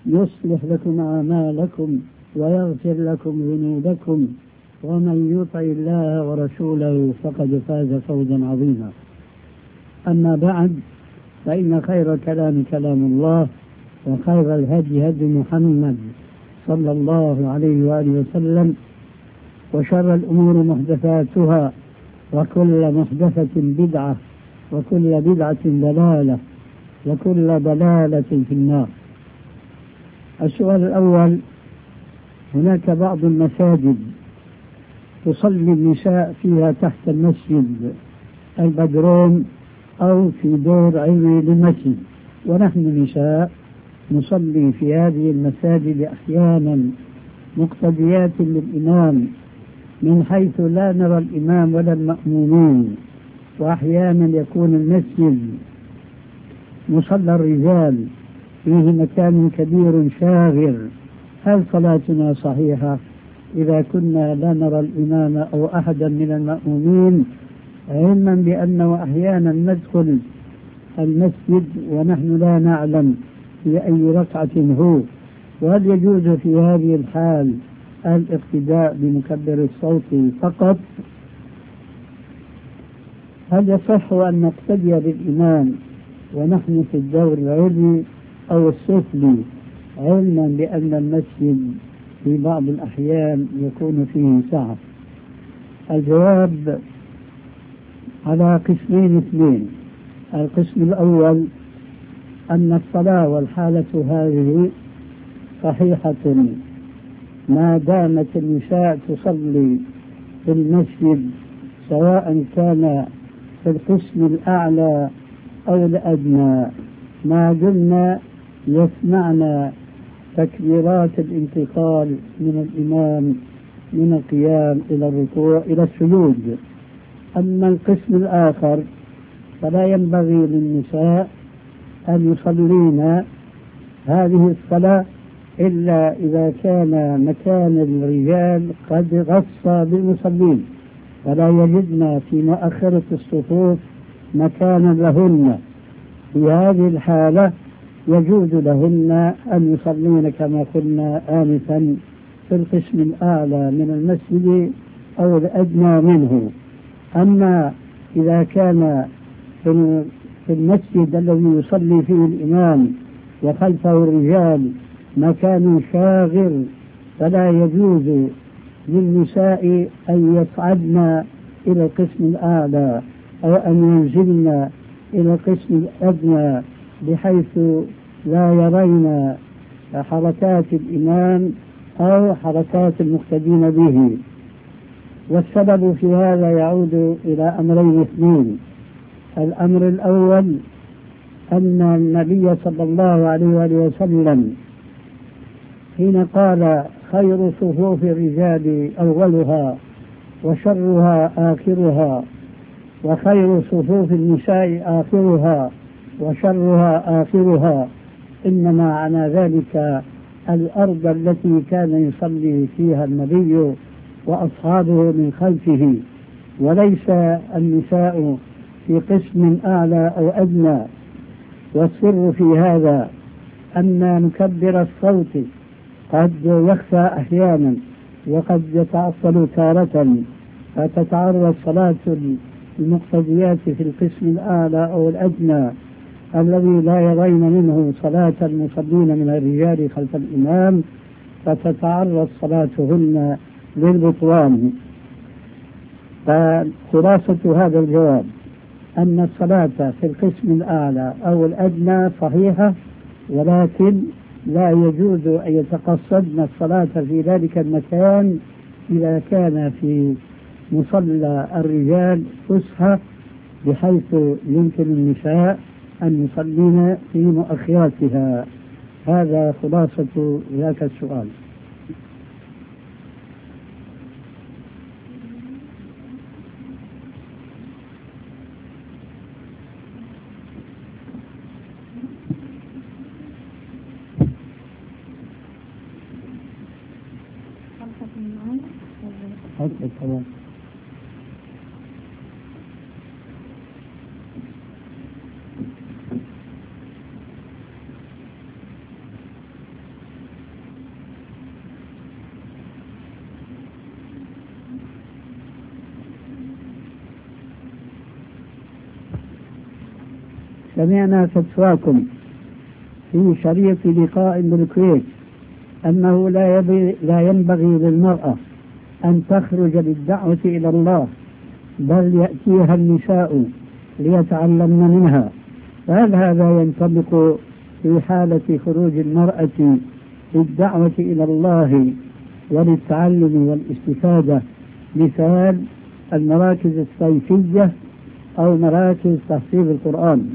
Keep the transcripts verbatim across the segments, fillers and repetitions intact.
يصلح لكم أعمالكم ويغفر لكم ذنوبكم، ومن يطع الله ورسوله فقد فاز فوزا عظيما. أما بعد، فإن خير الكلام كلام الله، وخير الهدي هدي محمد صلى الله عليه وآله وسلم، وشر الأمور محدثاتها، وكل محدثة بدعة، وكل بدعة ضلالة، وكل ضلالة في النار. السؤال الأول: هناك بعض المساجد تصلي النساء فيها تحت المسجد البدروم أو في دور علوي للمسجد، ونحن نساء نصلي في هذه المساجد أحيانا مقتديات للإمام من حيث لا نرى الإمام ولا المأمومين، وأحيانا يكون المسجد مصلى الرجال فيه مكان كبير شاغر. هل صلاتنا صحيحة إذا كنا لا نرى الإمام أو أحدا من المأمومين، علما بأنه أحيانا ندخل المسجد ونحن لا نعلم في أي ركعة هو؟ وهل يجوز في هذه الحال الاقتداء بمكبر الصوت فقط؟ هل يصح أن نقتدي بالإمام ونحن في الدور العلوي أو السفلي، علما بأن المسجد في بعض الأحيان يكون فيه سعة؟ الجواب على قسمين اثنين. القسم الأول أن الصلاة والحالة هذه صحيحة ما دامت النساء تصلي في المسجد، سواء كان في القسم الأعلى أو الأدنى، ما دمنا يسمعنا تكبيرات الانتقال من الإمام من القيام إلى الركوع إلى السجود. أما القسم الآخر فلا ينبغي للنساء أن يصلين هذه الصلاة إلا إذا كان مكان الرجال قد غص بالمصلين، فلا يجدن في مؤخرة الصفوف مكانا لهن. في هذه الحالة يجوز لهن أن يصلين كما قلنا آنفا في القسم الأعلى من المسجد أو الأدنى منه. أما إذا كان في المسجد الذي يصلي فيه الإمام وخلفه الرجال مكان شاغر، فلا يجوز للنساء أن يصعدن إلى القسم الأعلى أو أن ينزلن إلى القسم الأدنى بحيث لا يرين حركات الإمام أو حركات المقتدين به. والسبب في هذا يعود إلى أمرين اثنين. الأمر الأول أن النبي صلى الله عليه وآله وسلم حين قال: خير صفوف الرجال أولها وشرها آخرها، وخير صفوف النساء آخرها وشرها آخرها، إنما معنى ذلك الأرض التي كان يصلي فيها النبي وأصحابه من خلفه، وليس النساء في قسم أعلى أو أدنى. والسر في هذا أن مكبر الصوت قد يخفى أحيانا وقد يتعطل تارة، فتتعرض صلاة المقتديات في القسم الأعلى أو الأدنى الذي لا يرين منه صلاة المصلين من الرجال خلف الإمام، فتتعرض صلاتهن للبطلان. فخلاصة هذا الجواب أن الصلاة في القسم الأعلى أو الأدنى صحيحة، ولكن لا يجوز أن يتقصدن الصلاة في ذلك المكان إذا كان في مصلى الرجال فسحة بحيث يمكن النساء أن يصلين في مؤخراتها. هذا خلاصة ذاك السؤال. حتى الكلام. سمعنا فتواكم في شريط لقاء بالكويت أنه لا, لا ينبغي للمرأة أن تخرج للدعوة إلى الله بل يأتيها النساء ليتعلمن منها، فهل هذا ينطبق في حالة خروج المرأة للدعوة إلى الله وللتعلم والاستفادة، مثال المراكز الصيفية أو مراكز تحفيظ القرآن؟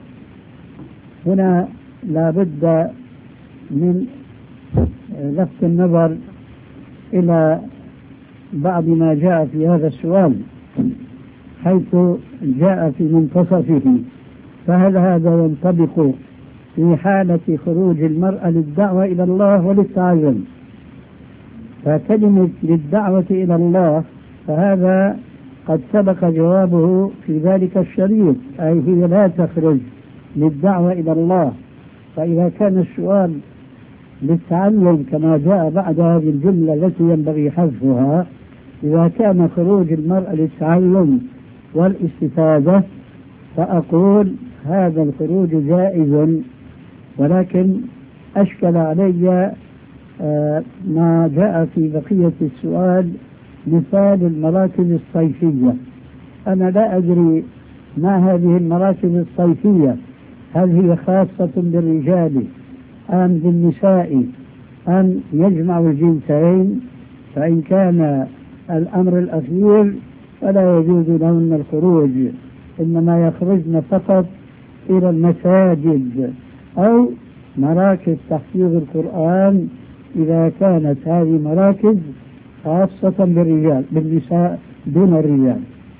هنا لا بد من لفت النظر إلى بعض ما جاء في هذا السؤال حيث جاء في منتصفه، فهل هذا ينطبق في حالة خروج المرأة للدعوة إلى الله وللتعلم؟ فكلمة للدعوة إلى الله فهذا قد سبق جوابه في ذلك الشريط، أي هي لا تخرج للدعوة إلى الله. فإذا كان السؤال للتعلم كما جاء بعد هذه الجملة التي ينبغي حذفها، إذا كان خروج المرأة للتعلم والاستفادة فأقول هذا الخروج جائز، ولكن أشكل علي ما جاء في بقية السؤال مثال المراكز الصيفية. أنا لا أدري ما هذه المراكز الصيفية، هل هي خاصة بالرجال أم بالنساء أم يجمع الجنسين؟ فإن كان الأمر الأخير فلا يجوز لهن الخروج، إنما يخرجن فقط إلى المساجد أو مراكز تحفيظ القرآن إذا كانت هذه مراكز خاصة بالرجال، بالنساء دون الرجال.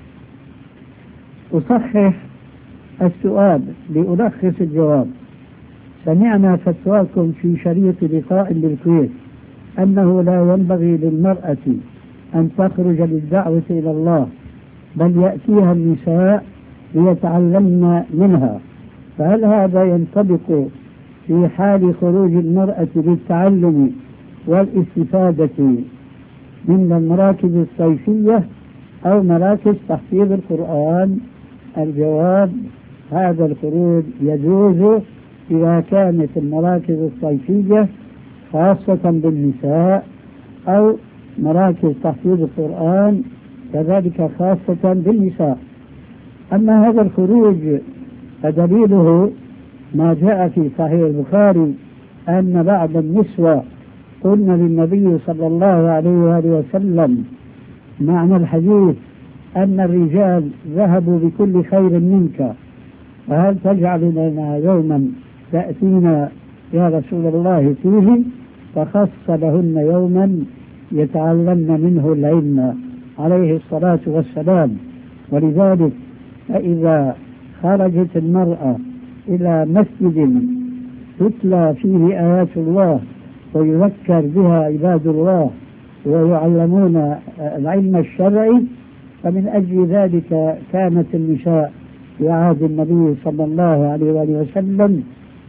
أصحح السؤال لألخص الجواب. سمعنا فتواكم في شريط لقاء بالكويت أنه لا ينبغي للمرأة أن تخرج للدعوة إلى الله بل يأتيها النساء ليتعلمن منها، فهل هذا ينطبق في حال خروج المرأة للتعلم والاستفادة من المراكز الصيفية أو مراكز تحفيظ القرآن؟ الجواب: هذا الخروج يجوز إذا كانت المراكز الصيفية خاصة بالنساء أو مراكز تحفيظ القرآن كذلك خاصة بالنساء. أما هذا الخروج فدليله ما جاء في صحيح البخاري أن بعض النسوة قلنا للنبي صلى الله عليه وآله وسلم معنى الحديث أن الرجال ذهبوا بكل خير منك، فهل تجعل لنا يوما تأتينا يا رسول الله فيه؟ فخص لهن يوما يتعلمن منه العلم عليه الصلاة والسلام. ولذلك فإذا خرجت المرأة إلى مسجد تتلى فيه آيات الله ويذكر بها عباد الله ويعلمون العلم الشرعي، فمن أجل ذلك كانت النساء في عهد النبي صلى الله عليه وآله وسلم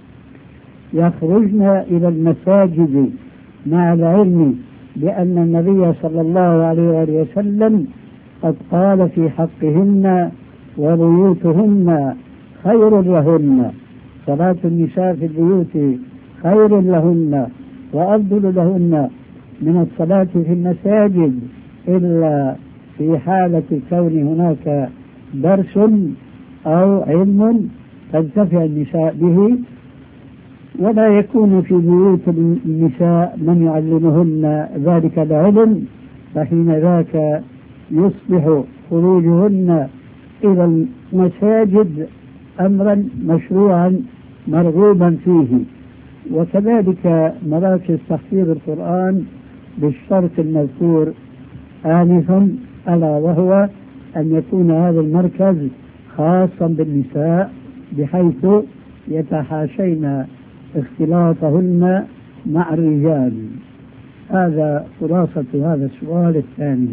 يخرجن إلى المساجد مع العلم، لأن النبي صلى الله عليه وآله وسلم قد قال في حقهن وبيوتهن خير لهن، صلاة النساء في البيوت خير لهن وأفضل لهن من الصلاة في المساجد، إلا في حالة كون هناك درس أو علم تنتفع النساء به، ولا يكون في بيوت النساء من يعلمهن ذلك العلم، فحين ذاك يصبح خروجهن إلى المساجد أمرا مشروعا مرغوبا فيه. وكذلك مراكز تحفيظ القرآن بالشرط المذكور آنفا، ألا وهو أن يكون هذا المركز خاصا بالنساء بحيث يتحاشين اختلاطهن مع الرجال. هذا خلاصة هذا السؤال الثاني.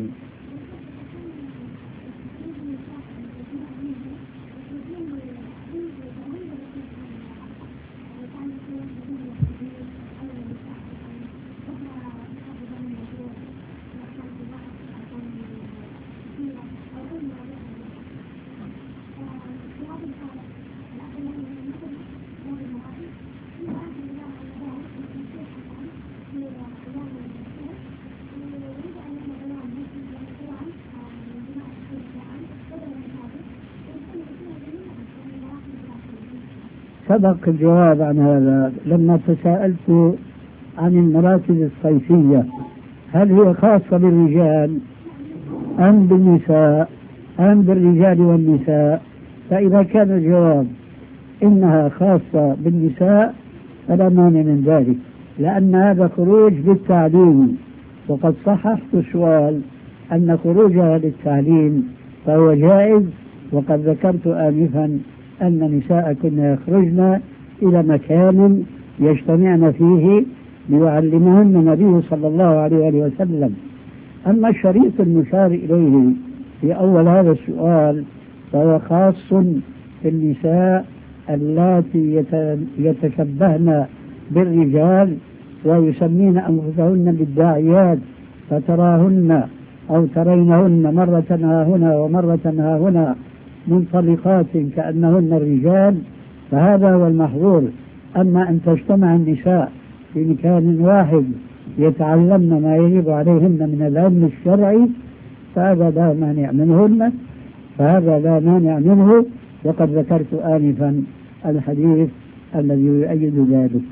سبق الجواب عن هذا لما تساءلت عن المراكز الصيفية، هل هي خاصة بالرجال أم بالنساء أم بالرجال والنساء؟ فإذا كان الجواب إنها خاصة بالنساء فلا مانع من ذلك، لأن هذا خروج بالتعليم، وقد صححت السؤال أن خروجها للتعليم فهو جائز، وقد ذكرت آنفا أن نساء كنا يخرجن إلى مكان يجتمعن فيه ليعلمهن النبي صلى الله عليه وسلم. أما الشريط المشار إليه في أول هذا السؤال فهو خاص بالنساء اللاتي يتشبهن بالرجال ويسمين أنفسهن بالداعيات، فتراهن أو ترينهن مرة ها هنا ومرة ها هنا منطلقات كأنهن الرجال، فهذا هو المحظور. أما أن تجتمع النساء في مكان واحد يتعلمن ما يجب عليهن من العلم الشرعي فهذا لا مانع منهن، فهذا لا مانع منه، وقد ذكرت آنفا الحديث الذي يؤيد ذلك.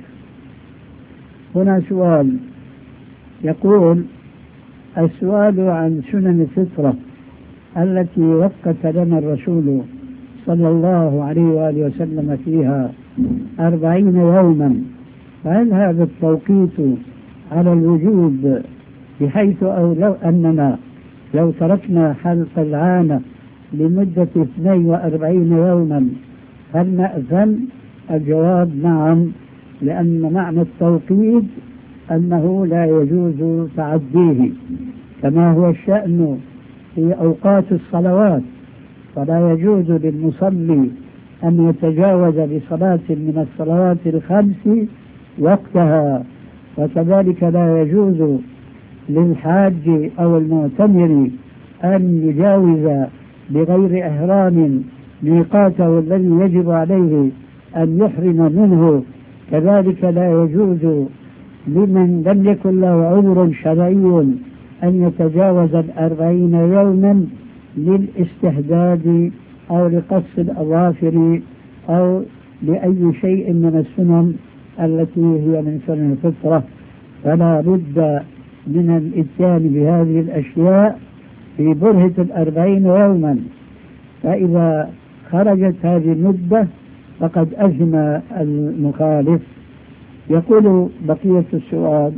هنا سؤال يقول: السؤال عن سنن الفطرة التي وقت لنا الرسول صلى الله عليه وآله وسلم فيها أربعين يوما، فهل هذا التوقيت على الوجوب بحيث أو لو أننا لو تركنا حلق العانة لمدة اثنين وأربعين يوما هل نأثم؟ الجواب نعم، لأن معنى التوقيت أنه لا يجوز تعديه، كما هو الشأن في أوقات الصلوات، فلا يجوز للمصلي أن يتجاوز بصلاة من الصلوات الخمس وقتها، وكذلك لا يجوز للحاج أو المعتمر أن يجاوز بغير إحرام ميقاته الذي يجب عليه أن يحرم منه، كذلك لا يجوز لمن لم يكن له عذر شرعي أن يتجاوز الأربعين يوما للاستحداد أو لقص الأظافر أو لأي شيء من السنن التي هي من سنن الفطرة، فلا بد من الإتيان بهذه الأشياء في برهة الأربعين يوما، فإذا خرجت هذه المدة فقد أثم المخالف. يقول بقية السؤال: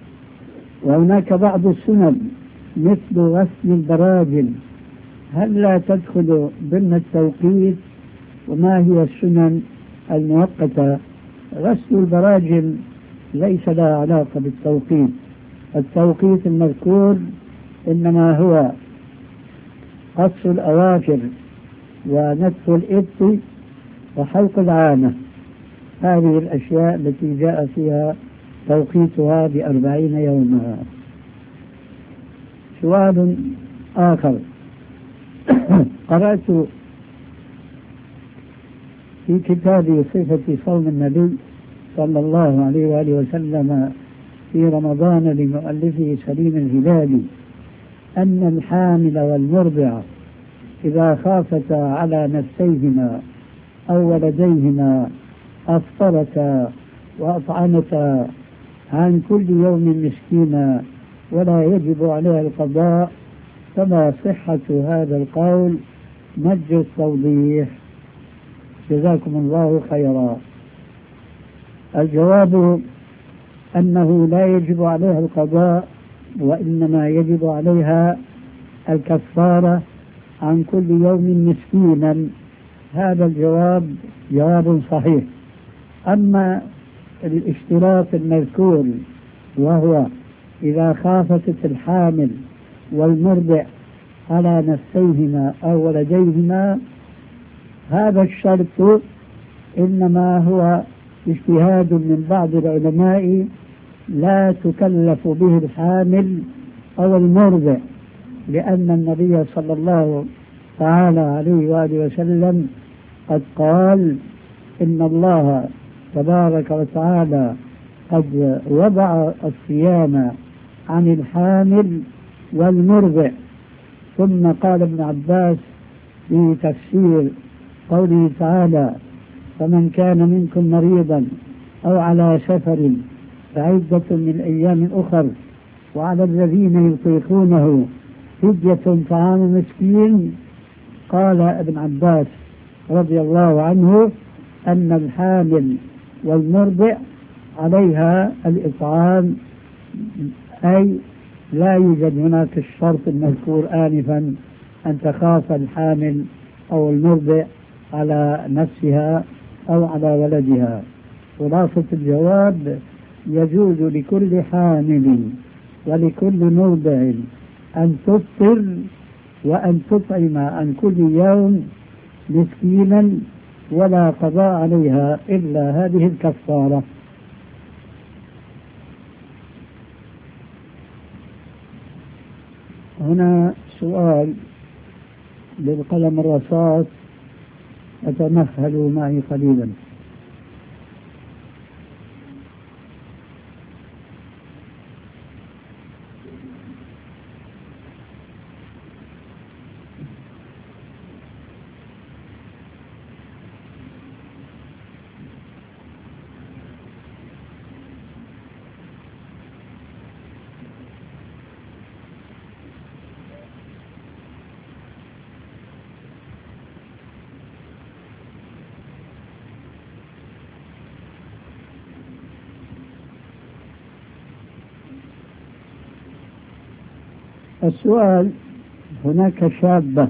وهناك بعض السنن مثل غسل البراجم، هل لا تدخل ضمن التوقيت؟ وما هي السنن المؤقتة؟ غسل البراجم ليس لها علاقة بالتوقيت، التوقيت المذكور إنما هو قص الأواخر ونتف الإبط وحلق العانة، هذه الأشياء التي جاء فيها توقيتها بأربعين يوما. سؤال آخر: قرأت في كتاب صفة صوم النبي صلى الله عليه وآله وسلم في رمضان لمؤلفه سليم الهلالي أن الحامل والمرضع إذا خافتا على نفسيهما أو ولديهما أفطرتا وأطعمتا عن كل يوم مسكينا ولا يجب عليها القضاء، فما صحة هذا القول؟ نرجو التوضيح، جزاكم الله خيرا. الجواب أنه لا يجب عليها القضاء، وإنما يجب عليها الكفارة عن كل يوم مسكينا. هذا الجواب جواب صحيح. أما الاشتراط المذكور وهو إذا خافت الحامل والمرضع على نفسيهما أو ولديهما، هذا الشرط إنما هو اجتهاد من بعض العلماء لا تكلف به الحامل أو المرضع، لأن النبي صلى الله تعالى عليه وآله وسلم قد قال: إن الله تبارك وتعالى قد وضع الصيام عن الحامل والمرضع. ثم قال ابن عباس في تفسير قوله تعالى: فمن كان منكم مريضا أو على سفر فعدة من أيام أخر وعلى الذين يطيقونه فدية طعام مسكين. قال ابن عباس رضي الله عنه أن الحامل والمرضع عليها الإطعام، أي لا يوجد هناك الشرط المذكور آنفا أن تخاف الحامل أو المرضع على نفسها أو على ولدها. خلاصة الجواب: يجوز لكل حامل ولكل مرضع أن تفطر وأن تطعم عن كل يوم مسكينا، ولا قضاء عليها إلا هذه الكفارة. هنا سؤال بالقلم الرصاص، فتمهلوا معي قليلا. السؤال: هناك شابة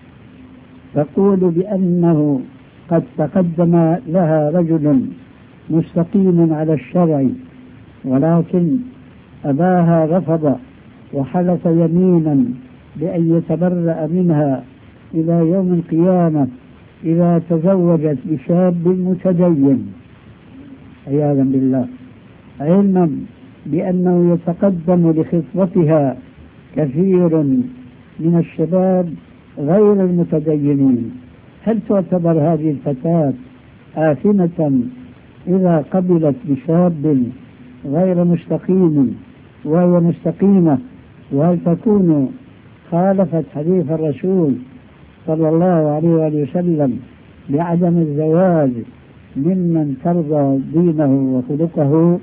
تقول بأنه قد تقدم لها رجل مستقيم على الشرع، ولكن أباها رفض وحلف يمينا بأن يتبرأ منها إلى يوم القيامة إذا تزوجت بشاب متدين عياذا بالله، علما بأنه يتقدم لخطبتها كثير من الشباب غير المتدينين. هل تعتبر هذه الفتاة آثمة إذا قبلت بشاب غير مستقيم وهي مستقيمة؟ وهل تكون خالفت حديث الرسول صلى الله عليه وآله وسلم بعدم الزواج ممن ترضى دينه وخلقه؟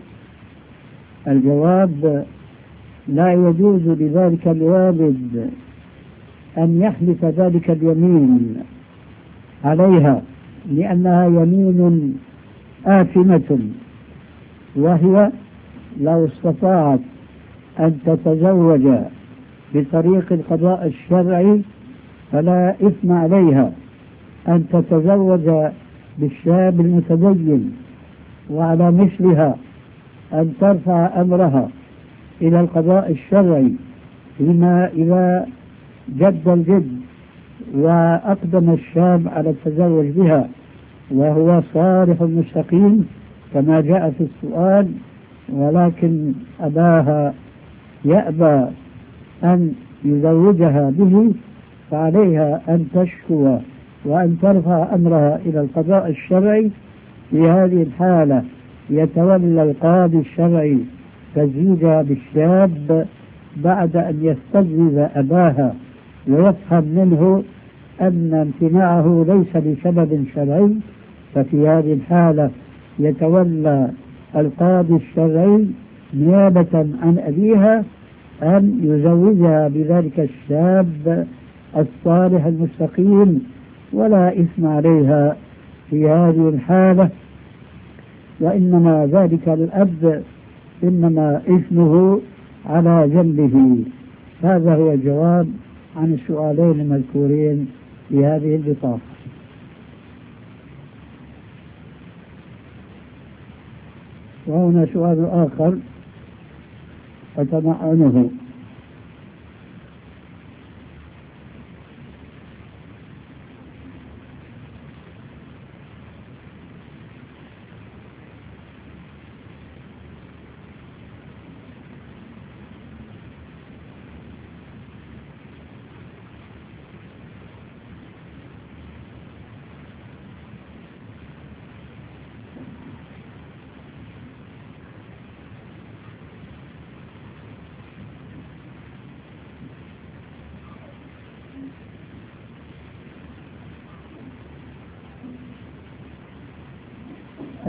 الجواب: لا يجوز لذلك الوالد أن يحلف ذلك اليمين عليها، لأنها يمين آثمة، وهي لو استطاعت أن تتزوج بطريق القضاء الشرعي فلا إثم عليها أن تتزوج بالشاب المتدين، وعلى مثلها أن ترفع أمرها إلى القضاء الشرعي فيما إذا جد الجد وأقدم الشاب على التزوج بها وهو صالح مستقيم كما جاء في السؤال، ولكن أباها يأبى أن يزوجها به، فعليها أن تشكو وأن ترفع أمرها إلى القضاء الشرعي. في هذه الحالة يتولى القاضي الشرعي تزويجها بالشاب بعد أن يستجوب أباها ويفهم منه أن امتناعه ليس لسبب شرعي، ففي هذه الحالة يتولى القاضي الشرعي نيابة عن أبيها أن يزوجها بذلك الشاب الصالح المستقيم، ولا إثم عليها في هذه الحالة، وإنما ذلك الأب إنما إثمه على جنبه. هذا هو الجواب عن السؤالين المذكورين في هذه البطاقة. وهنا سؤال آخر أتمعنه: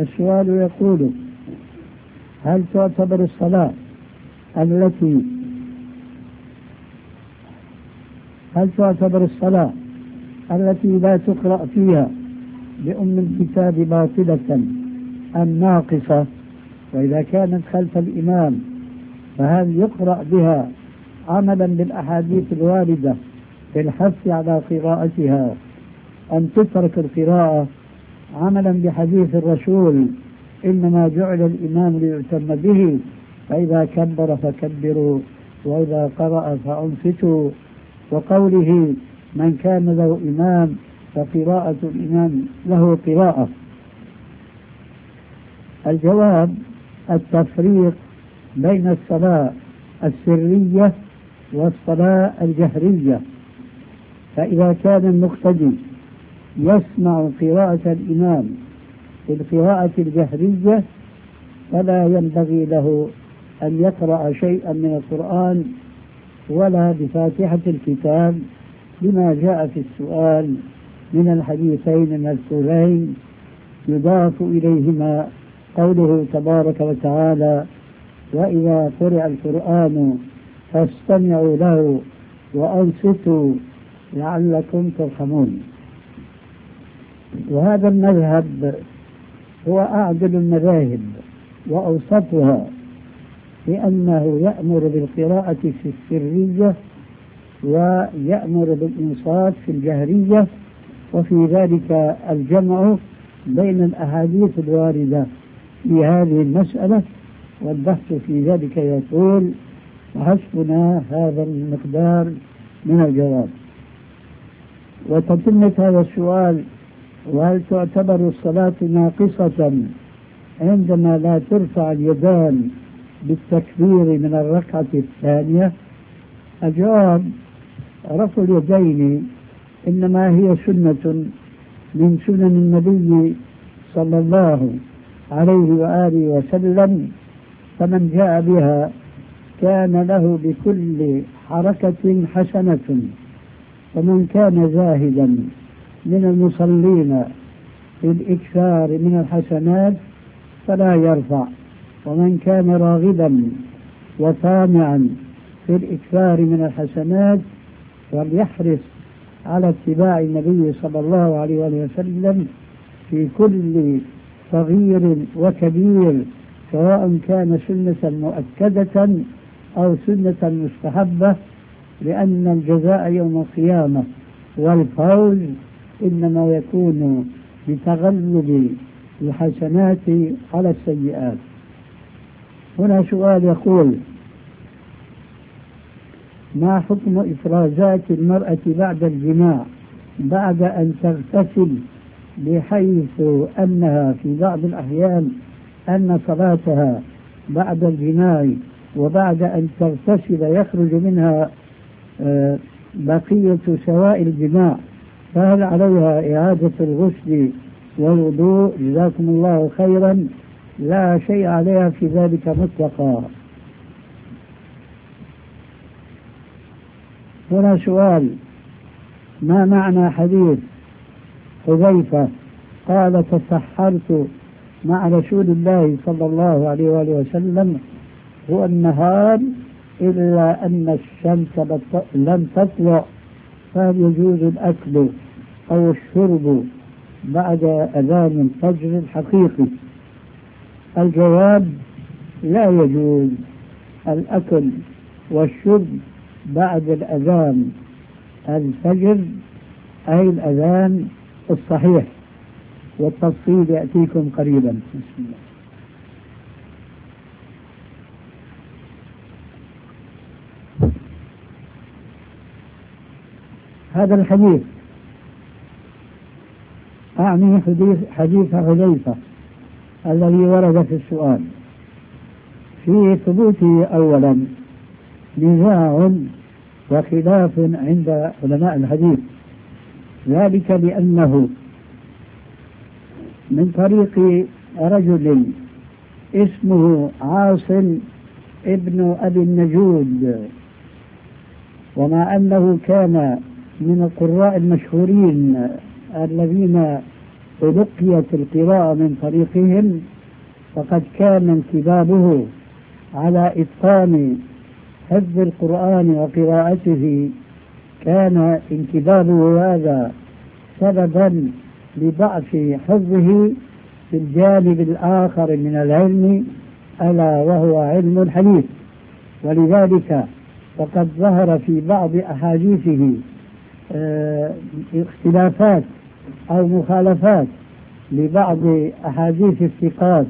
السؤال يقول: هل تعتبر الصلاة التي هل تعتبر الصلاة التي لا تقرأ فيها بأم الكتاب باطلة أم ناقصة؟ وإذا كانت خلف الإمام فهل يقرأ بها عملا بالأحاديث الواردة في الحث على قراءتها أم تترك القراءة عملا بحديث الرسول: إنما جعل الإمام ليؤتم به، فإذا كبر فكبروا وإذا قرأ فأنصتوا، وقوله: من كان له إمام فقراءة الإمام له قراءة؟ الجواب: التفريق بين الصلاة السرية والصلاة الجهرية. فإذا كان المقتدي يسمع قراءة الإمام في القراءة الجهرية فلا ينبغي له أن يقرأ شيئا من القرآن ولا بفاتحة الكتاب، لما جاء في السؤال من الحديثين المذكورين يضاف إليهما قوله تبارك وتعالى: وإذا قرئ القرآن فاستمعوا له وأنصتوا لعلكم ترحمون. وهذا المذهب هو أعدل المذاهب وأوسطها، لأنه يأمر بالقراءة في السرية ويأمر بالإنصات في الجهرية، وفي ذلك الجمع بين الأحاديث الواردة في هذه المسألة، والبحث في ذلك يطول، وحسبنا هذا المقدار من الجواب. وتتمة هذا السؤال: وهل تعتبر الصلاة ناقصة عندما لا ترفع اليدان بالتكبير من الركعة الثانية؟ الجواب: رفع اليدين إنما هي سنة من سنن النبي صلى الله عليه وآله وسلم، فمن جاء بها كان له بكل حركة حسنة، ومن كان زاهدا من المصلين في الإكثار من الحسنات فلا يرفع، ومن كان راغبا وطامعا في الإكثار من الحسنات فليحرص على اتباع النبي صلى الله عليه وسلم في كل صغير وكبير، سواء كان سنة مؤكدة أو سنة مستحبة، لأن الجزاء يوم القيامة والفوز إنما يكون بتغلب الحسنات على السيئات. هنا سؤال يقول: ما حكم إفرازات المرأة بعد الجماع بعد أن تغتسل، بحيث أنها في بعض الأحيان أن صلاتها بعد الجماع وبعد أن تغتسل يخرج منها بقية سوائل الجماع، فهل عليها إعادة الغسل والوضوء؟ جزاكم الله خيرا. لا شيء عليها في ذلك مطلقا. هنا سؤال: ما معنى حديث حذيفة قال: تسحرت مع رسول الله صلى الله عليه وآله وسلم هو النهار إلا أن الشمس لم تطلع، فهل يجوز الأكل أو الشرب بعد أذان الفجر الحقيقي؟ الجواب: لا يجوز الأكل والشرب بعد الأذان الفجر، أي الأذان الصحيح، والتفصيل يأتيكم قريبا. بسم الله. هذا الحديث أعني حديث حديث حذيفة الذي ورد في السؤال. في ثبوته أولا نزاع وخلاف عند علماء الحديث، ذلك لأنه من طريق رجل اسمه عاصم ابن أبي النجود، ومع أنه كان من القراء المشهورين الذين تلقيت القراءة من طريقهم فقد كان انكبابه على إتقان حفظ القرآن وقراءته، كان انكبابه هذا سببا لضعف حفظه في الجانب الآخر من العلم ألا وهو علم الحديث. ولذلك فقد ظهر في بعض أحاديثه اه اختلافات أو مخالفات لبعض أحاديث الثقات،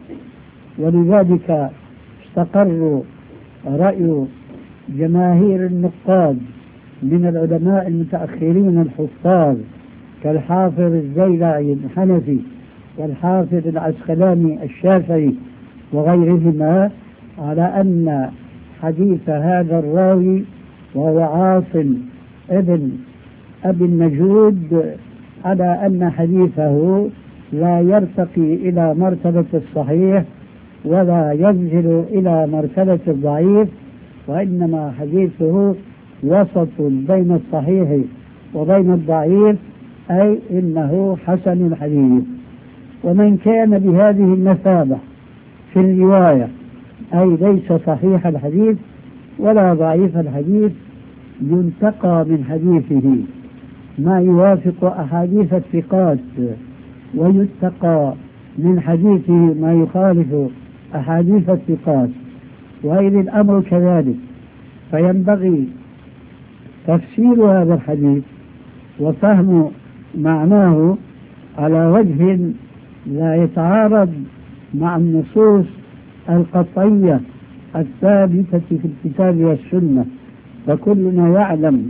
ولذلك استقر رأي جماهير النقاد من العلماء المتأخرين الحفاظ كالحافظ الزيلعي الحنفي والحافظ العسقلاني الشافعي وغيرهما على أن حديث هذا الراوي وهو عاصم ابن أبي النجود على أن حديثه لا يرتقي إلى مرتبة الصحيح ولا ينزل إلى مرتبة الضعيف، وإنما حديثه وسط بين الصحيح وبين الضعيف، أي إنه حسن الحديث. ومن كان بهذه المثابة في الرواية أي ليس صحيح الحديث ولا ضعيف الحديث ينتقى من حديثه ما يوافق أحاديث الثقات، ويتقى من حديثه ما يخالف أحاديث الثقات، وإذ الأمر كذلك فينبغي تفسير هذا الحديث وفهم معناه على وجه لا يتعارض مع النصوص القطعية الثابتة في الكتاب والسنة. فكلنا يعلم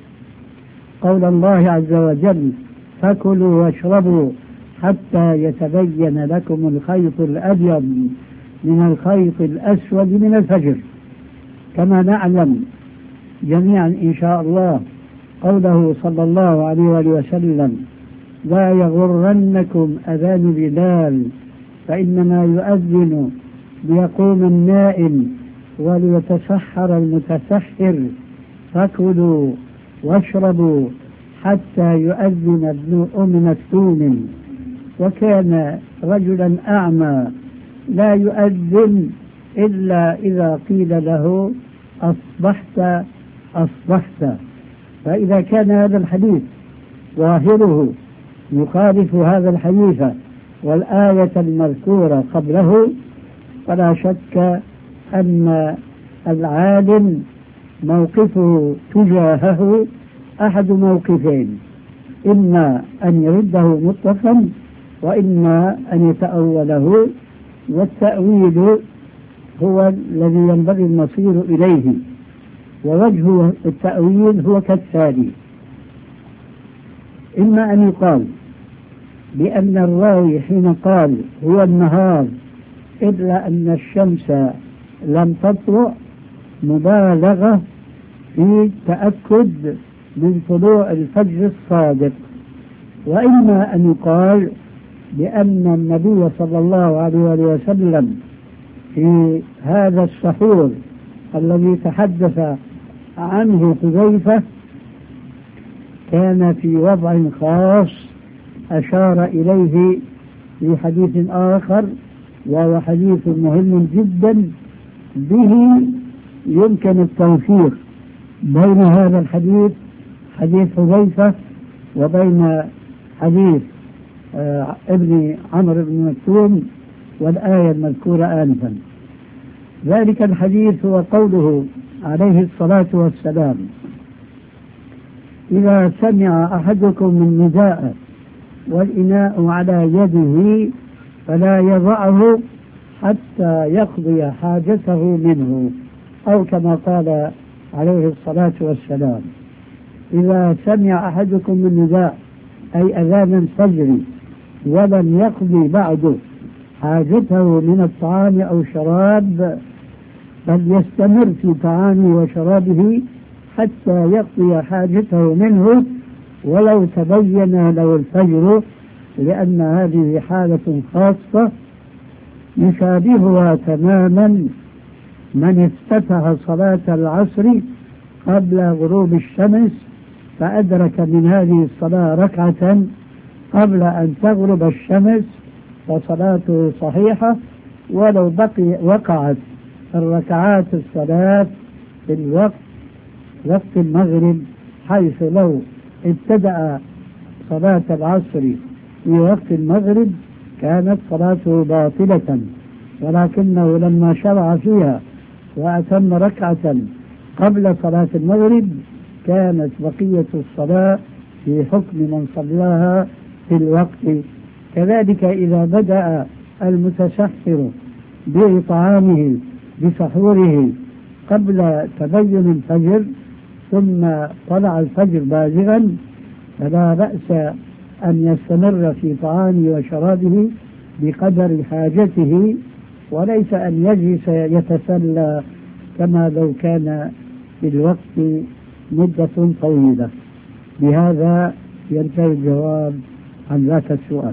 قول الله عز وجل: فكلوا واشربوا حتى يتبين لكم الخيط الأبيض من الخيط الأسود من الفجر. كما نعلم جميعا إن شاء الله قوله صلى الله عليه وآله وسلم: لا يغرنكم أذان بلال فإنما يؤذن ليقوم النائم وليتسحر المتسحر، فكلوا واشربوا حتى يؤذن ابن أم مكتوم. وكان رجلا أعمى لا يؤذن إلا إذا قيل له أصبحت أصبحت. فإذا كان هذا الحديث ظاهره يخالف هذا الحديث والآية المذكورة قبله، فلا شك أن العالم موقفه تجاهه أحد موقفين: إما أن يرده مطلقا، وإما أن يتأوله، والتأويل هو الذي ينبغي المصير إليه. ووجه التأويل هو كالتالي: إما أن يقال بأن الراوي حين قال هو النهار إلا أن الشمس لم تطلع مبالغة في تأكد من طلوع الفجر الصادق، وإما أن يقال بأن النبي صلى الله عليه وسلم في هذا السحور الذي تحدث عنه حذيفة كان في وضع خاص أشار إليه في حديث آخر، وهو حديث مهم جدا به يمكن التوفيق بين هذا الحديث حديث حذيفة وبين حديث آه ابن عمرو بن مكتوم والآية المذكورة آنفا. ذلك الحديث هو قوله عليه الصلاة والسلام: إذا سمع أحدكم من نداء والإناء على يده فلا يضعه حتى يقضي حاجته منه، أو كما قال عليه الصلاة والسلام: إذا سمع أحدكم من نداء أي أذان الفجر ولم يقضي بعد حاجته من الطعام أو شراب فليستمر في طعامه وشرابه حتى يقضي حاجته منه ولو تبين له الفجر، لأن هذه حالة خاصة يشابهها تماما من افتتح صلاة العصر قبل غروب الشمس فأدرك من هذه الصلاة ركعة قبل أن تغرب الشمس فصلاته صحيحة، ولو بقي وقعت الركعات الصلاة في الوقت وقت المغرب، حيث لو ابتدأ صلاة العصر في وقت المغرب كانت صلاته باطلة، ولكنه لما شرع فيها وأتم ركعة قبل صلاة المغرب كانت بقية الصلاة في حكم من صلاها في الوقت. كذلك إذا بدأ المتسحر بطعامه بسحوره قبل تبين الفجر ثم طلع الفجر بازغا فلا بأس أن يستمر في طعامه وشرابه بقدر حاجته، وليس أن يجلس يتسلى كما لو كان في الوقت مدة طويلة. بهذا ينتهي الجواب عن ذاك السؤال.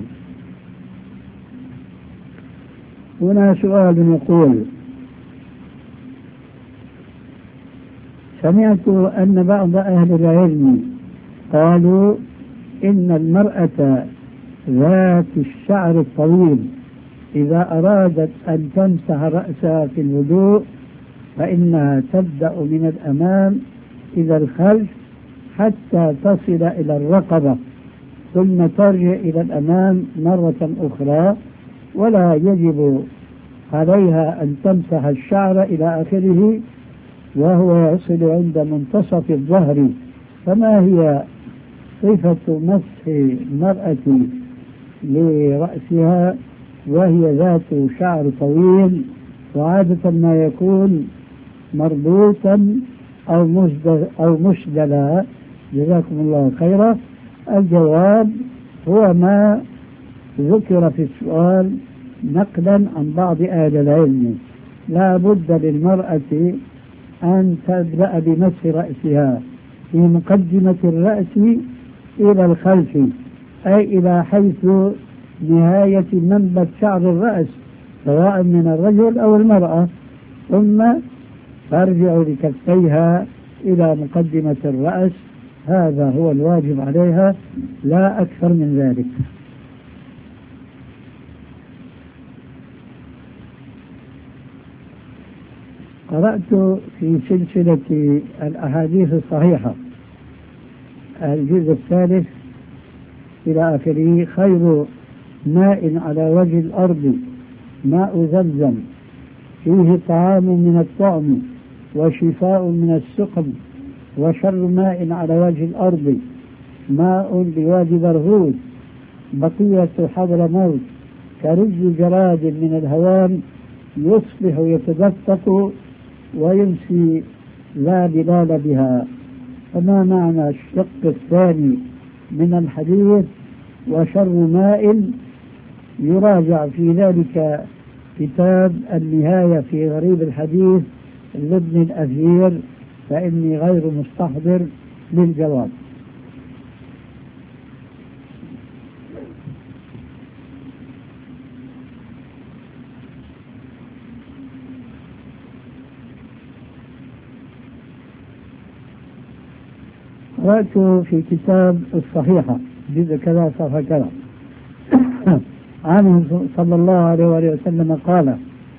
هنا سؤال يقول: سمعت أن بعض أهل العلم قالوا إن المرأة ذات الشعر الطويل إذا أرادت أن تمسح رأسها في الوضوء فإنها تبدأ من الأمام إلى الخلف حتى تصل إلى الرقبة ثم ترجع إلى الأمام مرة أخرى، ولا يجب عليها أن تمسح الشعر إلى آخره وهو يصل عند منتصف الظهر. فما هي صفة مسح المرأة لرأسها وهي ذات شعر طويل وعادة ما يكون مربوطا أو أو مشدلا؟ جزاكم الله خيرا. الجواب هو ما ذكر في السؤال نقلا عن بعض أهل العلم: لا بد للمرأة أن تبدأ بمسح رأسها في مقدمة الرأس إلى الخلف، أي إلى حيث نهاية منبت شعر الرأس سواء من الرجل أو المرأة، ثم ترجع بكفيها إلى مقدمة الرأس. هذا هو الواجب عليها لا أكثر من ذلك. قرأت في سلسلة الأحاديث الصحيحة الجزء الثالث إلى آخره: خير ماء على وجه الأرض ماء زمزم فيه طعام من الطعم وشفاء من السقم، وشر ماء على وجه الأرض ماء بوادي برهوث بقية حضر موت كرز جراد من الهوام يصبح يتدفق ويمسي لا بلال بها. فما معنى الشق الثاني من الحديث وشر ماء؟ يراجع في ذلك كتاب النهاية في غريب الحديث لابن الأثير، فإني غير مستحضر للجواب. قرأت في كتاب الصحيحة جزء كذا صفحة كذا عنه صلى الله عليه وآله وسلم قال: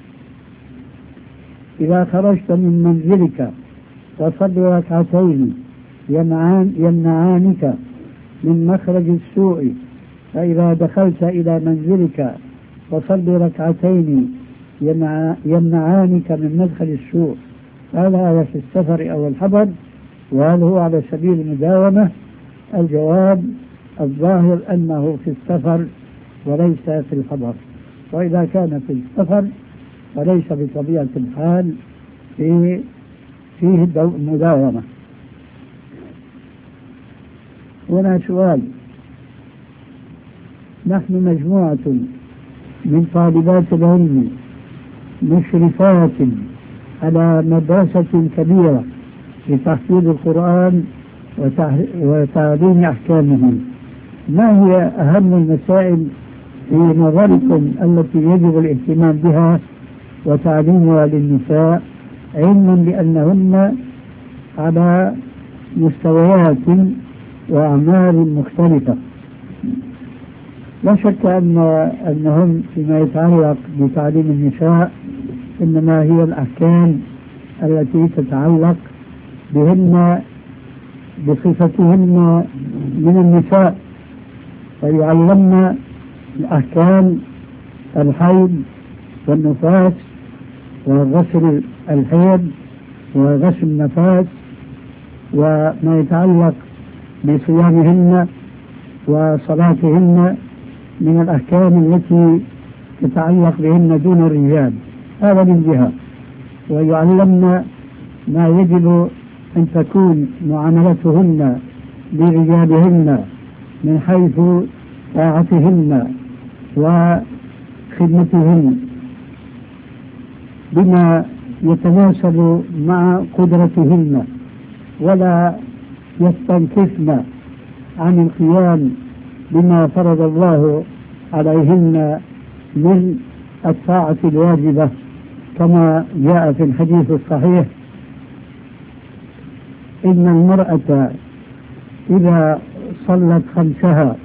إذا خرجت من منزلك فصل ركعتين يمنعان يمنعانك من مخرج السوء، فإذا دخلت إلى منزلك فصل ركعتين يمنعانك من مدخل السوء. هل هذا في السفر أو الحضر؟ وهل هو على سبيل المداومة؟ الجواب: الظاهر أنه في السفر وليس في الحضر، وإذا كان في السفر فليس بطبيعة الحال في فيه المداومة. هنا سؤال: نحن مجموعة من طالبات العلم مشرفات على مدرسة كبيرة لتحفيظ القرآن وتعليم أحكامه، ما هي أهم المسائل في نظركم التي يجب الاهتمام بها وتعليمها للنساء، علما بأنهن على مستويات وأعمال مختلفة؟ لا شك أن أنهم فيما يتعلق بتعليم النساء إنما هي الأحكام التي تتعلق بهن بصفتهن من النساء، فيعلمن الأحكام الحيض والنفاس وغسل الحيض وغسل النفاس وما يتعلق بصيامهن وصلاتهن من الأحكام التي تتعلق بهن دون الرجال، هذا من جهة. ويعلمن ما يجب أن تكون معاملتهن لرجالهن من حيث طاعتهن وخدمتهن بما يتناسب مع قدرتهن، ولا يستنكفن عن القيام بما فرض الله عليهن من الطاعة الواجبة، كما جاء في الحديث الصحيح: إن المرأة إذا صلت خمسها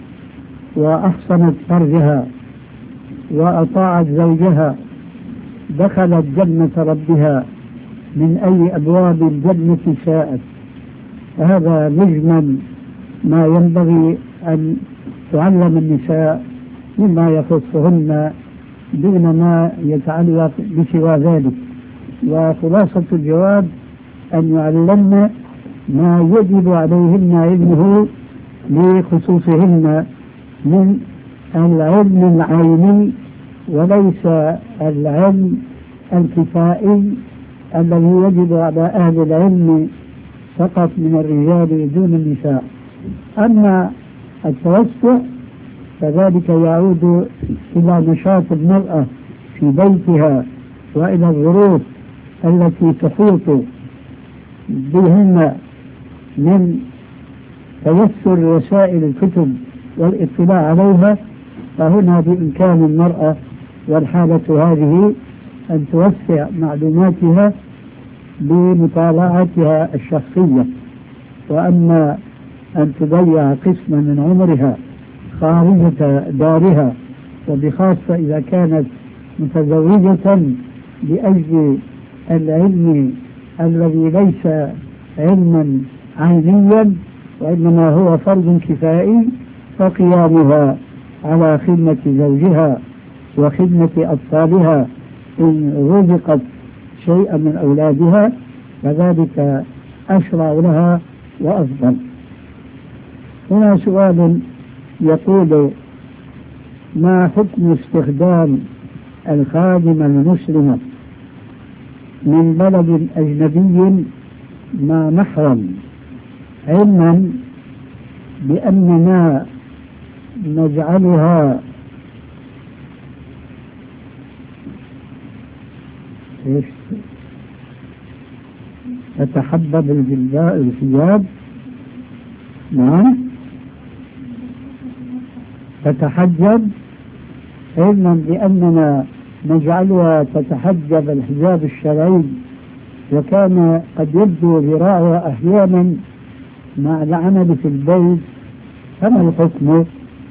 وأحصنت فرجها وأطاعت زوجها دخلت جنة ربها من أي أبواب الجنة شاءت. فهذا مجمل ما ينبغي أن تعلم النساء مما يخصهن دون ما يتعلق بسوى ذلك. وخلاصة الجواب أن يعلمن ما يجب عليهن علمه لخصوصهن من العلم العيني وليس العلم الكفائي الذي يجب على أهل العلم فقط من الرجال دون النساء. أما التوسع فذلك يعود إلى نشاط المرأة في بيتها وإلى الظروف التي تحيط بهن من تيسر وسائل الكتب والاطلاع عليها، فهنا بإمكان المرأة والحالة هذه أن توسع معلوماتها بمطالعتها الشخصية. وأما أن تضيع قسما من عمرها خارجة دارها، وبخاصة إذا كانت متزوجة لأجل العلم الذي ليس علما عينيا وإنما هو فرض كفائي، فقيامها على خدمة زوجها وخدمة أطفالها إن رزقت شيئا من أولادها فذلك أشرع لها وأفضل. هنا سؤال يقول: ما حكم استخدام الخادمة المسلمة من بلد أجنبي مع محرم، علما بأننا نجعلها تتحبب الثياب؟ نعم، تتحجب، علما بأننا نجعلها تتحجب الحجاب الشرعي، وكان قد يبدو ذراعها أحيانا مع العمل في البيت، فما الحكم؟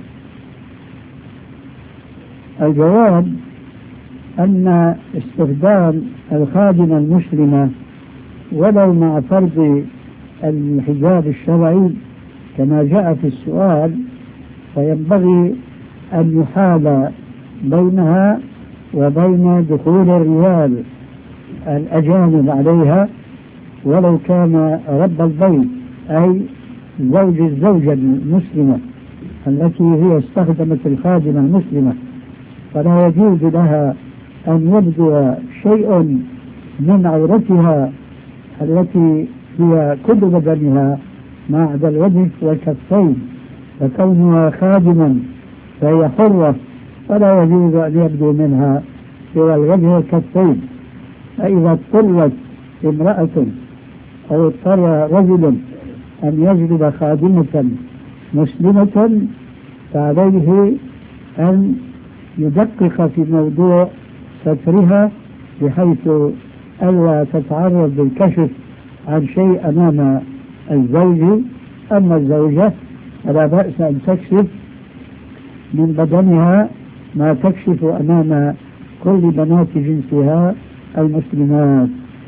الجواب أن استخدام الخادمة المسلمة ولو مع فرض الحجاب الشرعي كما جاء في السؤال، فينبغي أن يحال بينها وبين دخول الرجال الأجانب عليها ولو كان رب البيت، أي زوج الزوجة المسلمة التي هي استخدمت الخادمة المسلمة، فلا يجوز لها أن يبدو شيء من عورتها التي هي كل بدنها ما عدا الوجه والكفين، فكونها خادما فهي حرة فلا يجوز أن يبدو منها سوى الوجه والكفين. فإذا اضطرت امرأة أو اضطر رجل أن يجلب خادمة مسلمة فعليه أن يدقق في موضوع سترها بحيث ألا تتعرض للكشف عن شيء أمام الزوج. أما الزوجة فلا بأس أن تكشف من بدنها ما تكشف أمام كل بنات جنسها المسلمات.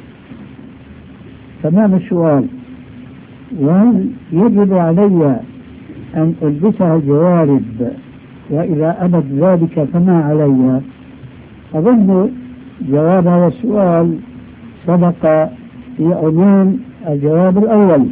تمام السؤال: وهل يجب علي أن ألبسها الجوارب؟ وإذا أبت ذلك فما علي؟ أظن جواب هذا السؤال سبق في عنوان الجواب الأول،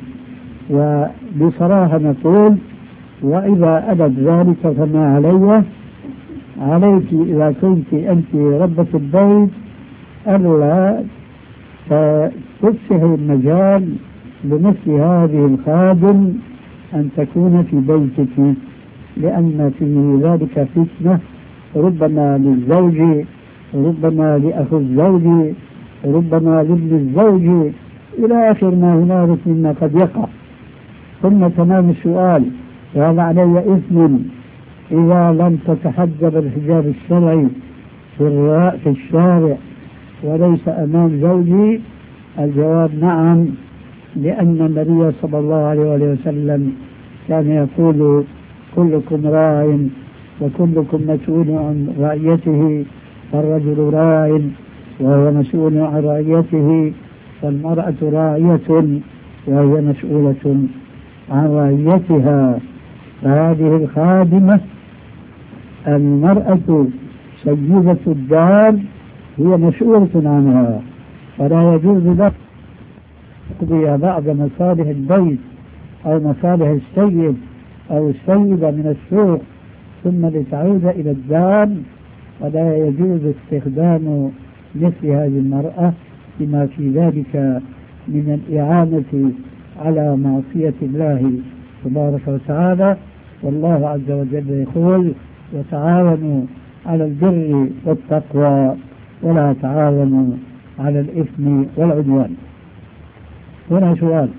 وبصراحة نقول: وإذا أبت ذلك فما علي. عليك إذا كنت أنت ربة البيت ألا تفسح المجال لمثل هذه الخادم أن تكون في بيتك، لأن في ذلك فتنة، ربما للزوج، ربما لأخو الزوج، ربما لابن الزوج، إلى آخر ما هنالك مما قد يقع. ثم تمام السؤال: وهل علي إثم إذا لم تتحجب الحجاب الشرعي في الشارع وليس أمام زوجي؟ الجواب: نعم، لأن النبي صلى الله عليه وسلم كان يقول: كلكم راع وكلكم مسؤول عن رعيته، فالرجل راع وهو مسؤول عن رعيته، والمرأة راعية وهي مسؤولة عن رعيتها. فهذه الخادمة المرأة سيدة الدار هي مسؤولة عنها، فلا يجوز لها تقضي بعض مصالح البيت أو مصالح السيد أو السيدة من السوق ثم لتعود إلى الدار. ولا يجوز استخدام مثل هذه المرأة بما في ذلك من الإعانة على معصية الله تبارك وتعالى. والله عز وجل يقول: وتعاونوا على البر والتقوى ولا تعاونوا على الإثم والعدوان. هنا سؤال: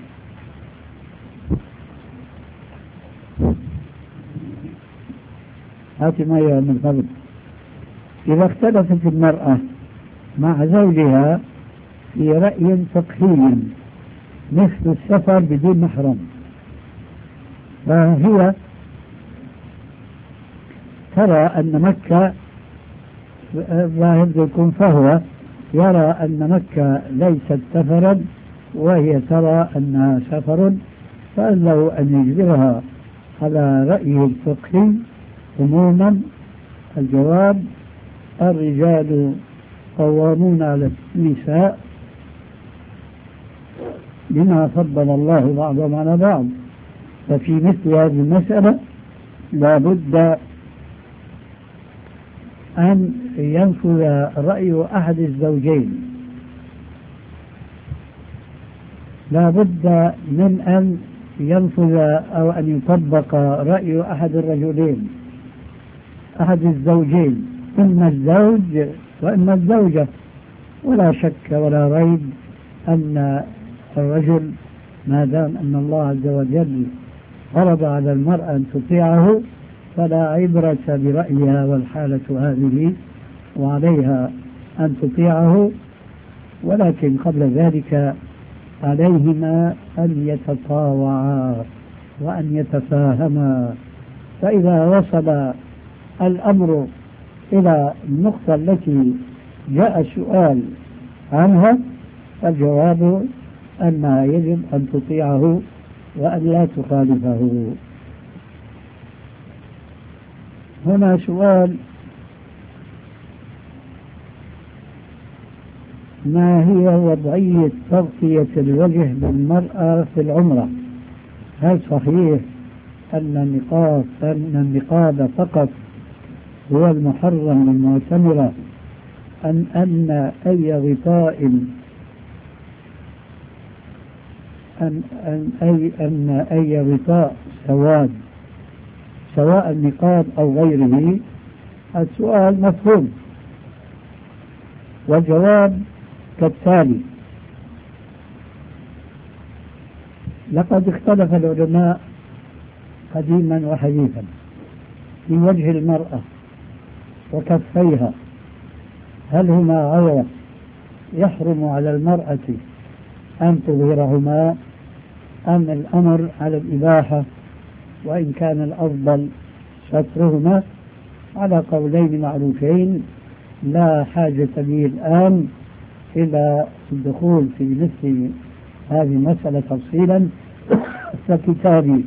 هات ما من قبل. إذا اختلفت المرأة مع زوجها في رأي فقهي مثل السفر بدون محرم، فهي ترى أن مكة ظاهر يكون، فهو يرى أن مكة ليست سفرا وهي ترى أنها سفر، فقال له أن يجبرها على رأيه الفقهي عموما. الجواب: الرجال قوامون على النساء بما فضل الله بعضهم على بعض. ففي مثل هذه المسألة لا بد أن ينفذ رأي أحد الزوجين، لا بد من أن ينفذ أو أن يطبق رأي أحد الرجلين، أحد الزوجين، إما الزوج وإما الزوجة. ولا شك ولا ريب أن الرجل ما دام أن الله عز وجل فرض على المرأة أن تطيعه فلا عبرة برأيها، والحالة هذه وعليها أن تطيعه. ولكن قبل ذلك عليهما أن يتطاوعا وأن يتفاهما. فإذا وصل الأمر إلى النقطة التي جاء السؤال عنها فالجواب أنها يجب أن تطيعه وأن لا تخالفه. هنا سؤال: ما هي وضعية تغطية الوجه للمرأة في العمرة؟ هل صحيح أن النقاب أن النقاب فقط هو المحرم للمعتمرة، أم أن أي غطاء أن أن أي أن أي غطاء سواد سواء النقاب أو غيره؟ السؤال مفهوم، والجواب كالتالي: لقد اختلف العلماء قديما وحديثا في وجه المرأة وكفيها، هل هما عورة يحرم على المرأة أن تظهرهما، أم الأمر على الإباحة، وإن كان الأفضل سترهما على قولين معروفين، لا حاجة لي الآن إلى الدخول في مثل هذه المسألة تفصيلا. فكتابي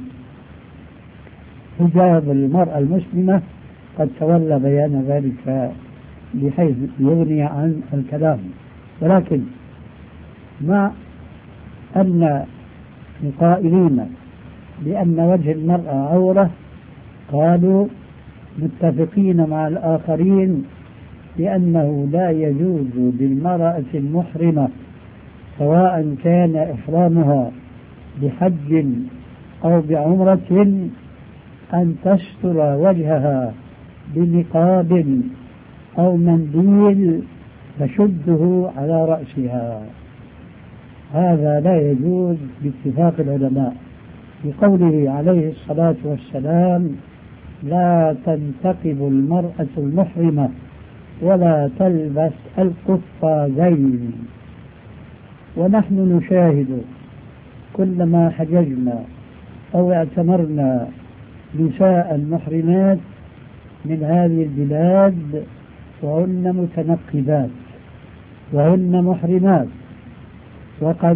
حجاب المرأة المسلمة قد تولى بيان ذلك بحيث يغني عن الكلام، ولكن مع أن القائلين بأن وجه المرأة عورة قالوا متفقين مع الآخرين بأنه لا يجوز للمرأة المحرمة سواء كان إحرامها بحج أو بعمرة أن تستر وجهها بنقاب أو منديل تشده على رأسها. هذا لا يجوز باتفاق العلماء، بقوله عليه الصلاة والسلام لا تنتقب المرأة المحرمة ولا تلبس القفازين. ونحن نشاهد كلما حججنا أو اعتمرنا نساء محرمات من هذه البلاد وهن متنقبات وهن محرمات، وقد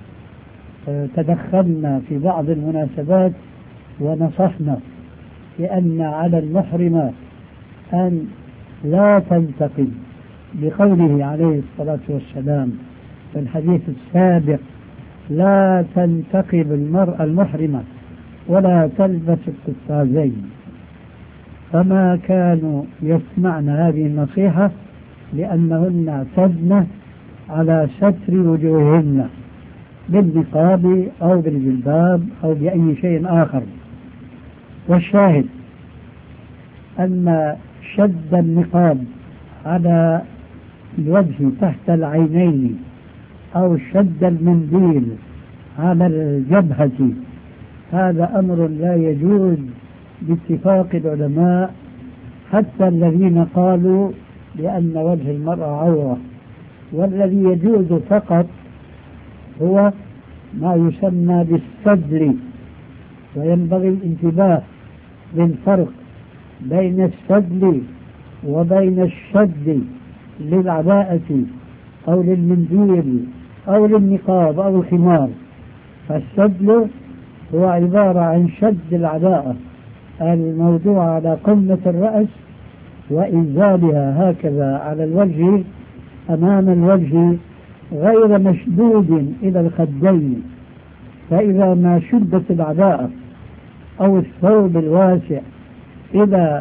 تدخلنا في بعض المناسبات ونصحنا بأن على المحرمة أن لا تنتقب، بقوله عليه الصلاة والسلام في الحديث السابق لا تنتقب المرأة المحرمة ولا تلبس القفازين. فما كانوا يسمعن هذه النصيحة لأنهن اعتدن على ستر وجوههن بالنقاب أو بالجلباب أو بأي شيء آخر. والشاهد أن شد النقاب على الوجه تحت العينين أو شد المنديل على الجبهة هذا أمر لا يجوز باتفاق العلماء، حتى الذين قالوا بأن وجه المرأة عورة. والذي يجوز فقط هو ما يسمى بالسدل، وينبغي الانتباه للفرق بين السدل وبين الشد للعباءة أو للمنديل أو للنقاب أو الخمار. فالسدل هو عبارة عن شد العباءة الموضوع على قمة الرأس وإنزالها هكذا على الوجه أمام الوجه غير مشدود إلى الخدين. فإذا ما شدت العباءة أو الثوب الواسع إلى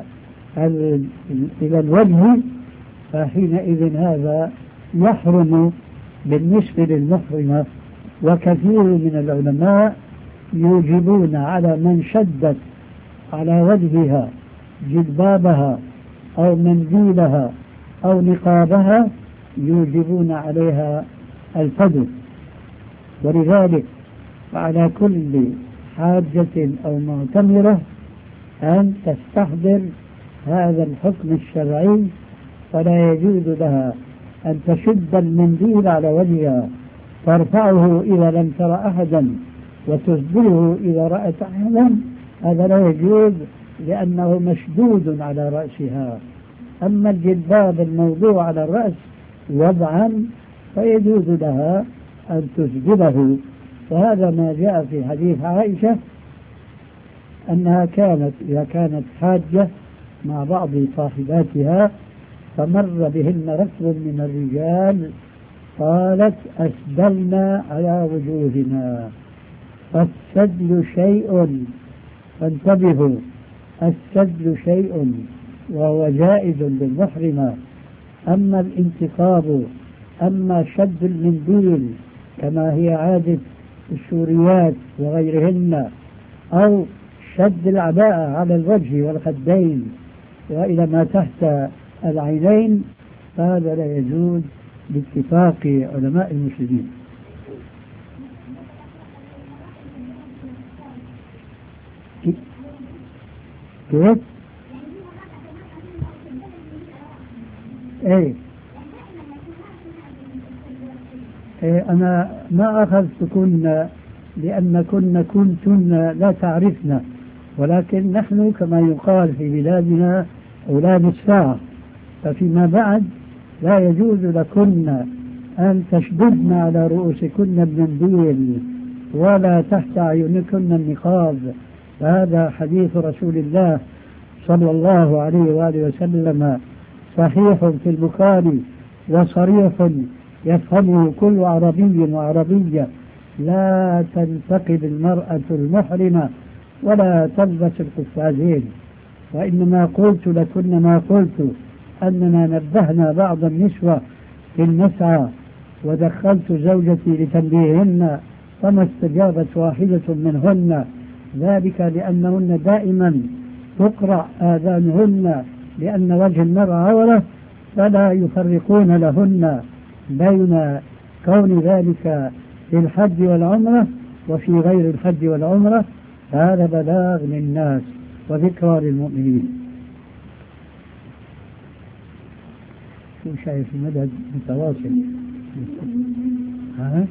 إلى الوجه فحينئذ هذا يحرم بالنسبة للمحرمة. وكثير من العلماء يوجبون على من شدت على وجهها جلبابها أو منديلها أو نقابها يوجبون عليها الفدو. ولذلك على كل حاجة أو معتمرة أن تستحضر هذا الحكم الشرعي، فلا يجوز لها أن تشد المنديل على وجهها ترفعه إذا لم تر أحدا وتسدله إذا رأت أحدا، هذا لا يجوز لأنه مشدود على رأسها. أما الجلباب الموضوع على الرأس وضعا فيجوز لها أن تسدله. وهذا ما جاء في حديث عائشة أنها كانت إذا كانت حاجة مع بعض صاحباتها فمر بهن ركب من الرجال قالت أسدلنا على وجوهنا. فالسدل شيء، فانتبهوا، السدل شيء وهو جائز للمحرمة. أما الانتقاب أما شد المنديل كما هي عادة السوريات وغيرهن أو شد العباءة على الوجه والخدين وإلى ما تحت العينين فهذا لا يجوز باتفاق علماء المسلمين. كيف؟ ايه إيه أنا ما أخذت كنا لأن كنا كنتن لا تعرفن ولكن نحن كما يقال في بلادنا أولاد الساعة، ففيما بعد لا يجوز لكن أن تشددن على رؤوسكن المنديل ولا تحت أعينكن النقاب. هذا حديث رسول الله صلى الله عليه وآله وسلم صحيح في البخاري وصريح يفهمه كل عربي وعربية. لا تنتقب المرأة المحرمة ولا تلبس القفازين. وإنما قلت لكن ما قلت أننا نبهنا بعض النسوة في المسعى ودخلت زوجتي لتنبيههن فما استجابت واحدة منهن، ذلك لأنهن دائما تقرع آذانهن لأن وجه المرأة عورة، فلا يفرقون لهن بين كون ذلك في الحج والعمرة وفي غير الحج والعمرة. هذا بلاغ للناس وذكرى للمؤمنين. شو شايف المدد متواصل؟ ها؟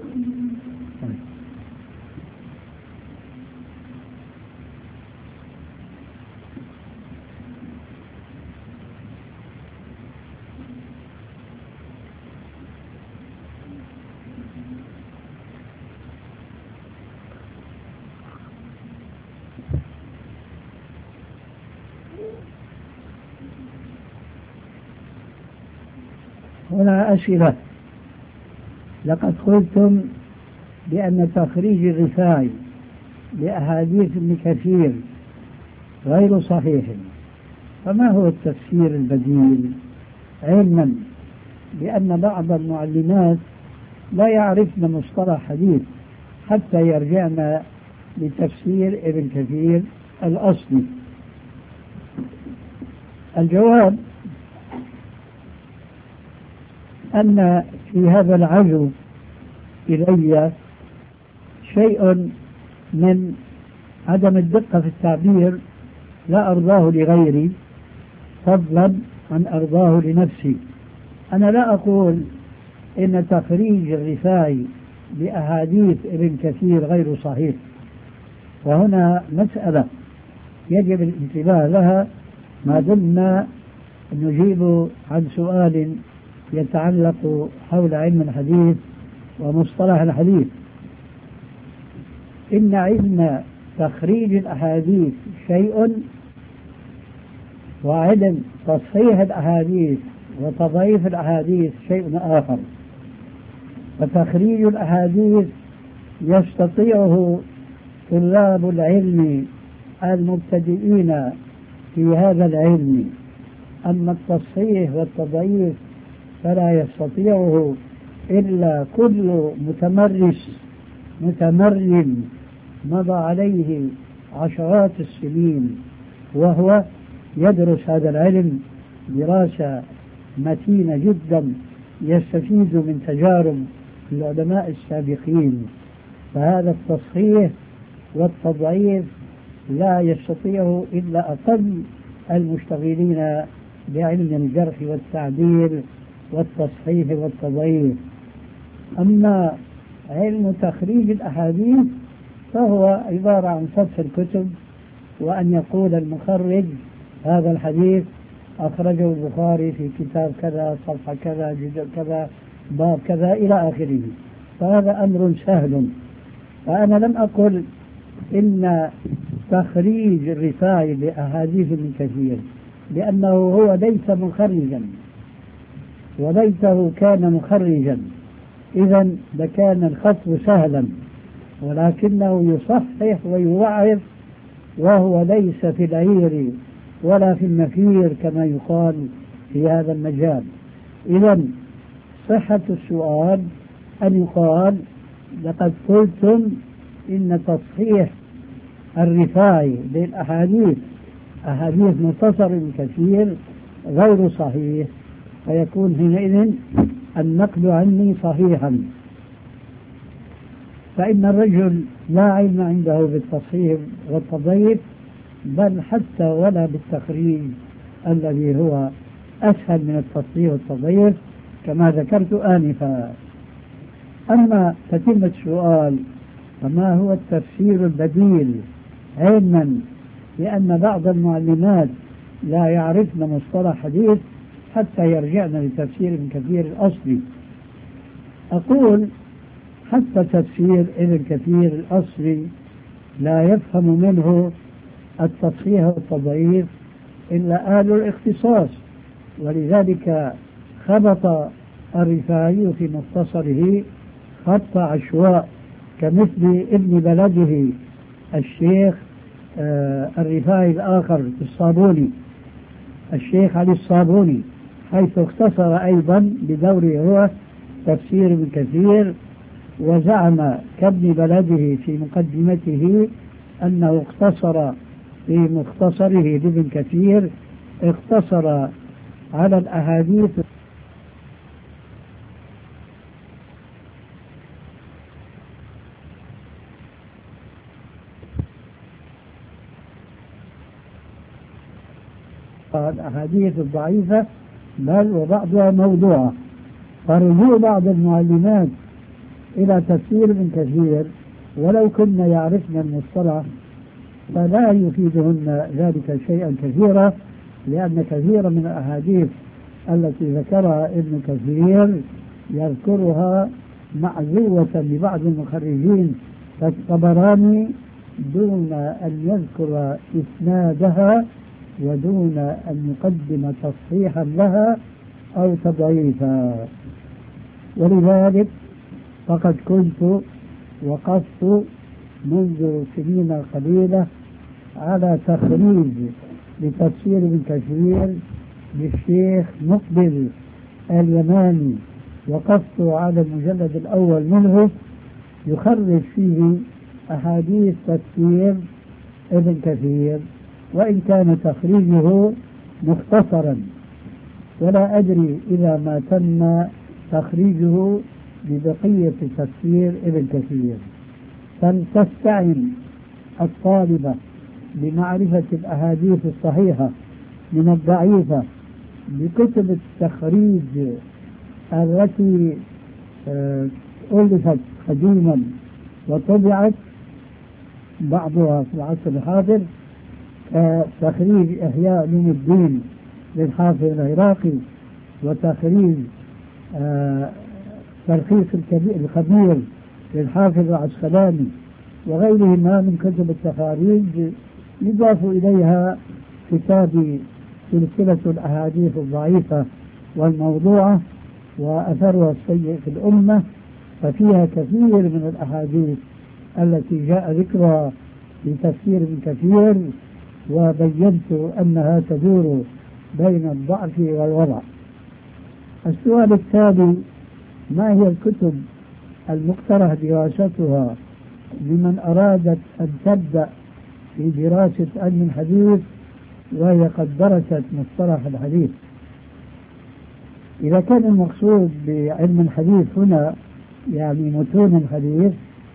هنا أسئلة. لقد قلتم بأن تخريج الرفاعي لأحاديث ابن كثير غير صحيح، فما هو التفسير البديل؟ علما بأن بعض المعلمات لا يعرفن مصطلح حديث حتى يرجعن لتفسير ابن كثير الأصلي. الجواب أن في هذا العزو إلي شيء من عدم الدقة في التعبير لا أرضاه لغيري فضلا عن أرضاه لنفسي. أنا لا أقول إن تخريج الرفاعي لأحاديث ابن كثير غير صحيح، وهنا مسألة يجب الانتباه لها ما دمنا نجيب عن سؤال يتعلق حول علم الحديث ومصطلح الحديث. إن علم تخريج الأحاديث شيء، وعلم تصحيح الأحاديث وتضعيف الأحاديث شيء آخر. فتخريج الأحاديث يستطيعه طلاب العلم المبتدئين في هذا العلم، أما التصحيح والتضعيف فلا يستطيعه إلا كل متمرس متمرن مضى عليه عشرات السنين وهو يدرس هذا العلم دراسة متينة جدا، يستفيد من تجارب العلماء السابقين. فهذا التصحيح والتضعيف لا يستطيعه إلا أقل المشتغلين بعلم الجرح والتعديل والتصحيح والتضعيف. أما علم تخريج الأحاديث فهو عبارة عن فتح الكتب وأن يقول المخرج هذا الحديث أخرجه البخاري في كتاب كذا صفحة كذا جزء كذا باب كذا إلى آخره. فهذا أمر سهل. وأنا لم أقل إن تخريج الرفاعي لأحاديث ابن كثير لأنه هو ليس مخرجا وليته كان مخرجا إذا لكان الخطب سهلا، ولكنه يصحح ويوعظ وهو ليس في العير ولا في النفير كما يقال في هذا المجال. إذا صحة السؤال أن يقال لقد قلتم إن تصحيح الرفاعي للأحاديث أحاديث مختصر كثير غير صحيح، فيكون حينئذ النقل عني صحيحا. فإن الرجل لا علم عنده بالتصحيح والتضعيف بل حتى ولا بالتخريج الذي هو أسهل من التصحيح والتضعيف كما ذكرت آنفا. أما تتمة السؤال فما هو التفسير البديل علما بأن بعض المعلمات لا يعرفن مصطلح حديث حتى يرجعن لتفسير ابن كثير الأصلي. أقول حتى تفسير ابن كثير الأصلي لا يفهم منه التصحيح والتضعيف إلا أهل الاختصاص، ولذلك خبط الرفاعي في مختصره خط عشواء كمثل ابن بلده الشيخ آه الرفاعي الآخر الصابوني، الشيخ علي الصابوني، حيث اختصر أيضا بدوره هو تفسير ابن كثير، وزعم كابن بلده في مقدمته أنه اقتصر في مختصره لابن كثير، اقتصر على الأحاديث الأحاديث الضعيفة بل وبعضها موضوعة. فرجوع بعض المعلمات إلى تفسير ابن كثير ولو كنا يعرفن المصطلح فلا يفيدهن ذلك شيئا كثيرا، لأن كثيرا من الأحاديث التي ذكرها ابن كثير يذكرها معزوة لبعض المخرجين كالطبراني دون أن يذكر إسنادها ودون أن يقدم تصحيحا لها أو تضعيفا. ولذلك فقد كنت وقفت منذ سنين قليلة على تخريج لتفسير ابن كثير للشيخ مقبل اليماني، وقفت على المجلد الأول منه يخرج فيه أحاديث تفسير ابن كثير، وإن كان تخريجه مختصرا، ولا أدري إذا ما تم تخريجه ببقية تفسير ابن كثير. فلتستعن الطالبة بمعرفة الأحاديث الصحيحة من الضعيفة بكتب التخريج التي ألفت قديما وطبعت بعضها في العصر الحاضر، كتخريج إحياء علوم الدين للحافظ العراقي، وتخريج تلخيص الخبير للحافظ العسقلاني، وغيرهما من كتب التخاريج. يضاف إليها كتاب سلسلة الأحاديث الضعيفة والموضوعة وأثرها السيء في الأمة، ففيها كثير من الأحاديث التي جاء ذكرها في تفسير ابن كثير، وبينت أنها تدور بين الضعف والوضع. السؤال التالي: ما هي الكتب المقترح دراستها لمن أرادت أن تبدأ في دراسة علم الحديث وهي قد درست مصطلح الحديث؟ إذا كان المقصود بعلم الحديث هنا يعني متون الحديث،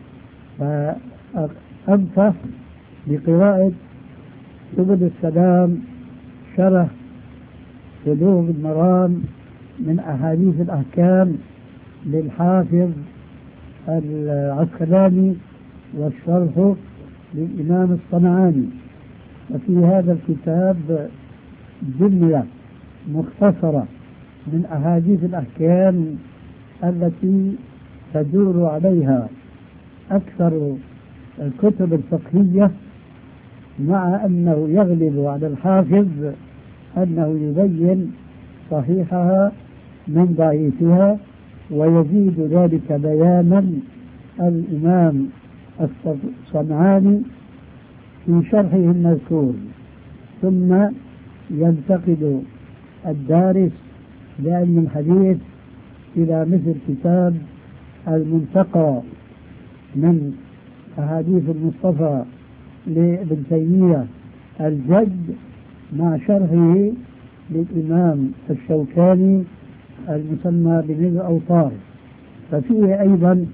فأنصح بقراءة سبل السلام شرح بلوغ المرام من أحاديث الأحكام للحافظ العسقلاني، والشرح للإمام الصنعاني. وفي هذا الكتاب جملة مختصرة من أحاديث الأحكام التي تدور عليها أكثر الكتب الفقهية، مع أنه يغلب على الحافظ أنه يبين صحيحها من ضعيفها، ويزيد ذلك بيانا الإمام الصنعاني في شرحه المذكور. ثم ينتقل الدارس لعلم الحديث إلى مثل كتاب المنتقى من أحاديث المصطفى لابن تيمية الجد، مع شرحه للإمام الشوكاني المسمى بنيل الأوطار. ففيه أيضا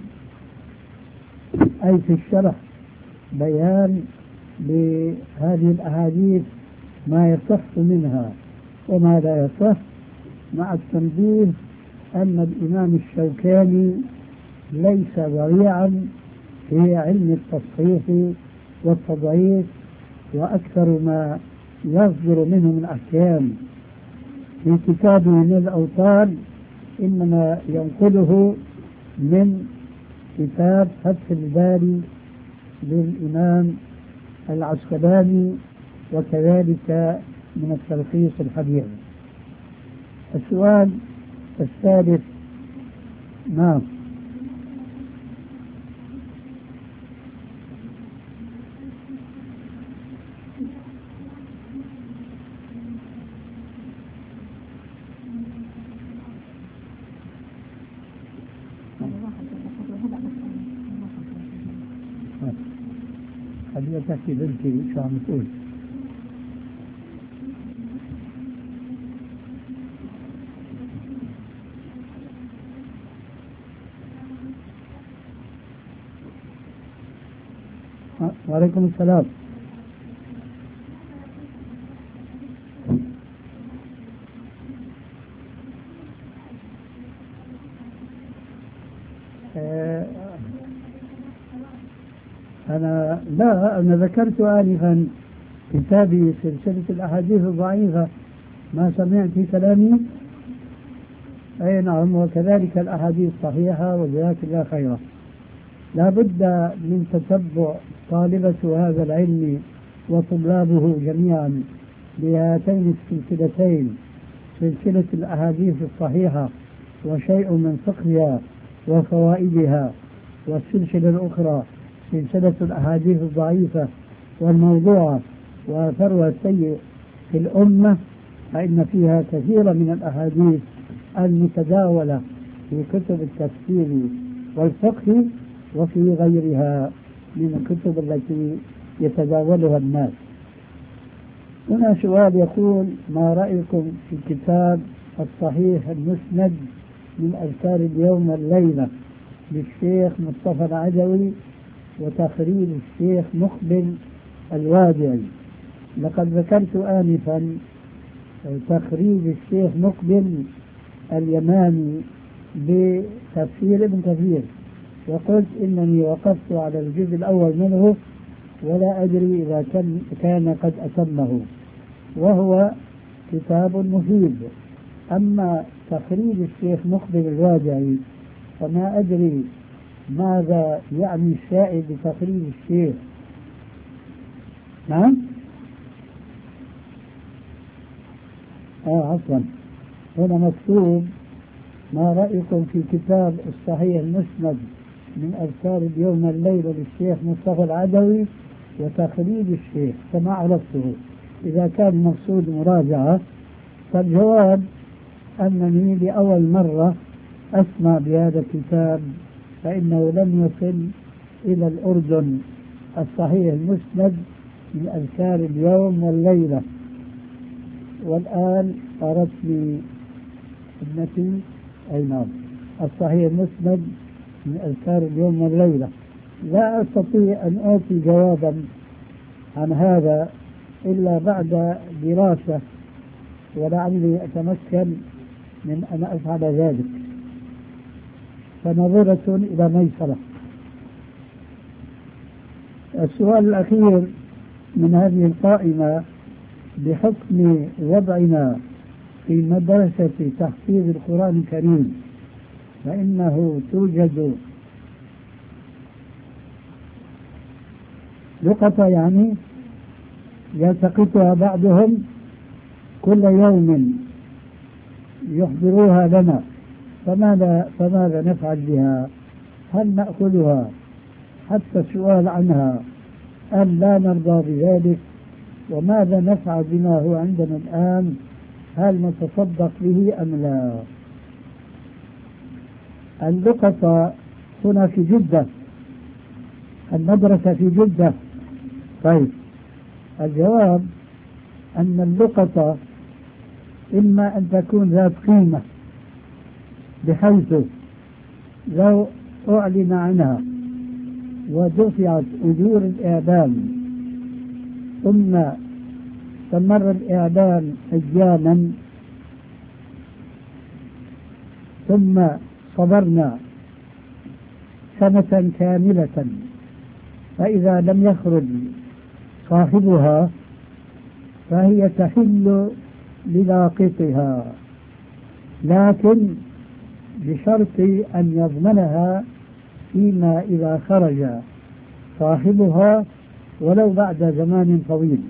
أي في الشرح بيان لهذه الأحاديث ما يصح منها وما لا يصح، مع التنبيه أن الإمام الشوكاني ليس ضريعا في علم التصحيح والتضعيف وأكثر ما يصدر منه من أحكام في كتابه من الأوطان إنما ينقله من كتاب فتح الباري للإمام العسقلاني، وكذلك من التلخيص الحديث. السؤال الثالث. نعم. خليها تحكي بنتي شو عم تقول. وعليكم السلام. أنا لا أنا ذكرت آنفا كتابي سلسلة الأحاديث الضعيفة، ما سمعت كلامي؟ أي نعم، وكذلك الأحاديث الصحيحة، وجزاك الله خيرا. لا بد من تتبع طالبة هذا العلم وطلابه جميعا بهاتين السلسلتين، سلسلة الأحاديث الصحيحة وشيء من فقهها وفوائدها، والسلسلة الأخرى سلسلة الأحاديث الضعيفة والموضوعة وأثرها السيء في الأمة، فإن فيها كثيرا من الأحاديث المتداولة في كتب التفسير والفقه وفي غيرها من الكتب التي يتداولها الناس. هنا سؤال يقول: ما رأيكم في كتاب الصحيح المسند من أذكار اليوم والليلة للشيخ مصطفى العدوي وتخريج الشيخ مقبل الوادعي؟ لقد ذكرت آنفا تخريج الشيخ مقبل اليماني بتفسير ابن كثير، وقلت إنني وقفت على الجزء الأول منه ولا أدري إذا كان, كان قد أتمه، وهو كتاب مفيد. أما تخريج الشيخ مقبل الوادعي فما أدري ماذا يعني السائل بتخريج الشيخ. نعم؟ آه عفوا، هنا مكتوب: ما رأيكم في كتاب الصحيح المسند من أذكار اليوم والليلة للشيخ مصطفى العدوي وتخريج الشيخ، كما عرفته. إذا كان المقصود مراجعة فالجواب أنني لأول مرة أسمع بهذا الكتاب، فإنه لم يصل إلى الأردن الصحيح المسند من أذكار اليوم والليلة. والآن أردتني ابنتي أي نعم الصحيح المسند من أذكار اليوم والليلة. لا أستطيع أن أعطي جوابا عن هذا إلا بعد دراسة، ولعلي أتمكن من أن أفعل ذلك، فنظرة إلى ميسرة. السؤال الأخير من هذه القائمة: بحكم وضعنا في مدرسة تحفيظ القرآن الكريم فإنه توجد لقطة يعني يلتقطها بعضهم كل يوم يحضروها لنا، فماذا, فماذا نفعل بها؟ هل نأخذها حتى السؤال عنها أم لا نرضى بذلك؟ وماذا نفعل بما هو عندنا الآن؟ هل نتصدق به أم لا؟ اللقطة هنا في جدة، المدرسة في جدة. طيب، الجواب أن اللقطة إما أن تكون ذات قيمة بحيث لو أعلن عنها ودفعت أجور الإعلام ثم استمر الإعلام أياما ثم صبرنا سنة كاملة، فإذا لم يخرج صاحبها فهي تحل للاقطها، لكن بشرط أن يضمنها فيما إذا خرج صاحبها ولو بعد زمان طويل.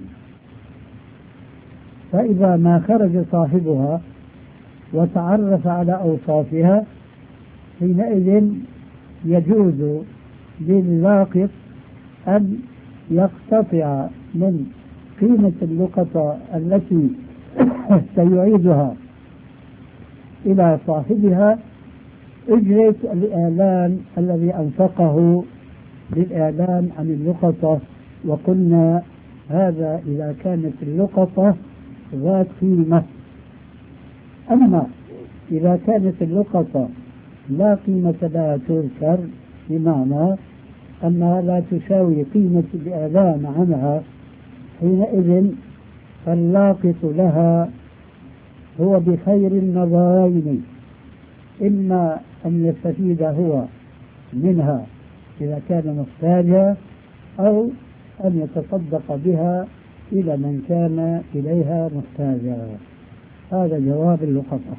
فإذا ما خرج صاحبها وتعرف على أوصافها حينئذ يجوز للاقط أن يقتطع من قيمة اللقطة التي سيعيدها إلى صاحبها أجرة الإعلان الذي أنفقه للإعلان عن اللقطة. وقلنا هذا إذا كانت اللقطة ذات قيمة. أما إذا كانت اللقطة لا قيمة لها تذكر، بمعنى أنها لا تساوي قيمة الإعلان عنها، حينئذ فاللاقط لها هو بخير النظرين: إما أن يستفيد هو منها إذا كان محتاجا، أو أن يتصدق بها إلى من كان إليها محتاجا. هذا جواب اللقطة.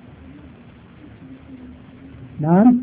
نعم.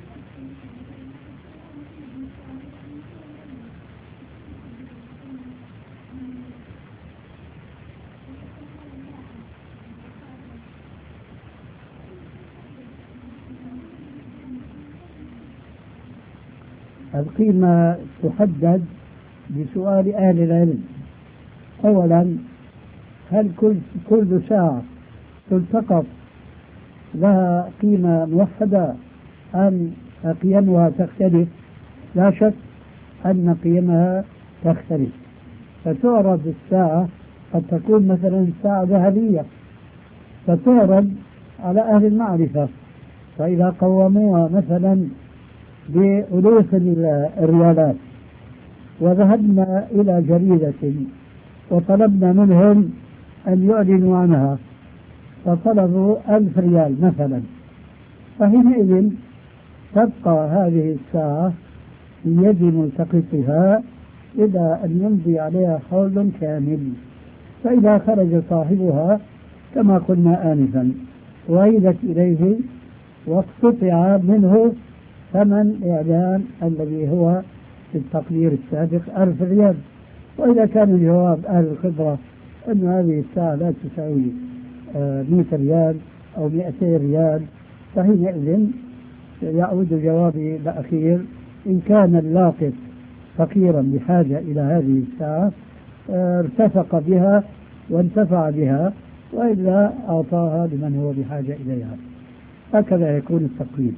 القيمة تحدد بسؤال أهل العلم. أولا، هل كل كل ساعة تلتقط لها قيمة موحدة أم قيمها تختلف؟ لا شك أن قيمها تختلف، فتعرض الساعة قد تكون مثلا ساعة ذهبية، فتعرض على أهل المعرفة، فإذا قوموها مثلا بألوف الريالات وذهبنا إلى جريدة وطلبنا منهم أن يعلنوا عنها فطلبوا ألف ريال مثلا، فحينئذ تبقى هذه الساعة في يد ملتقطها إلى أن يمضي عليها حول كامل. فإذا خرج صاحبها كما قلنا آنفا وعيدت إليه واقتطع منه ثمن إعلان الذي هو في التقدير السابق ألف ريال. وإذا كان الجواب أهل الخبرة أن هذه الساعة لا تساوي مئة ريال أو مئتي ريال، فحينئذ يعود جوابي الأخير: إن كان اللاقط فقيرا بحاجة إلى هذه الساعة ارتفق بها وانتفع بها، وإلا أعطاها لمن هو بحاجة إليها. هكذا يكون التقييم.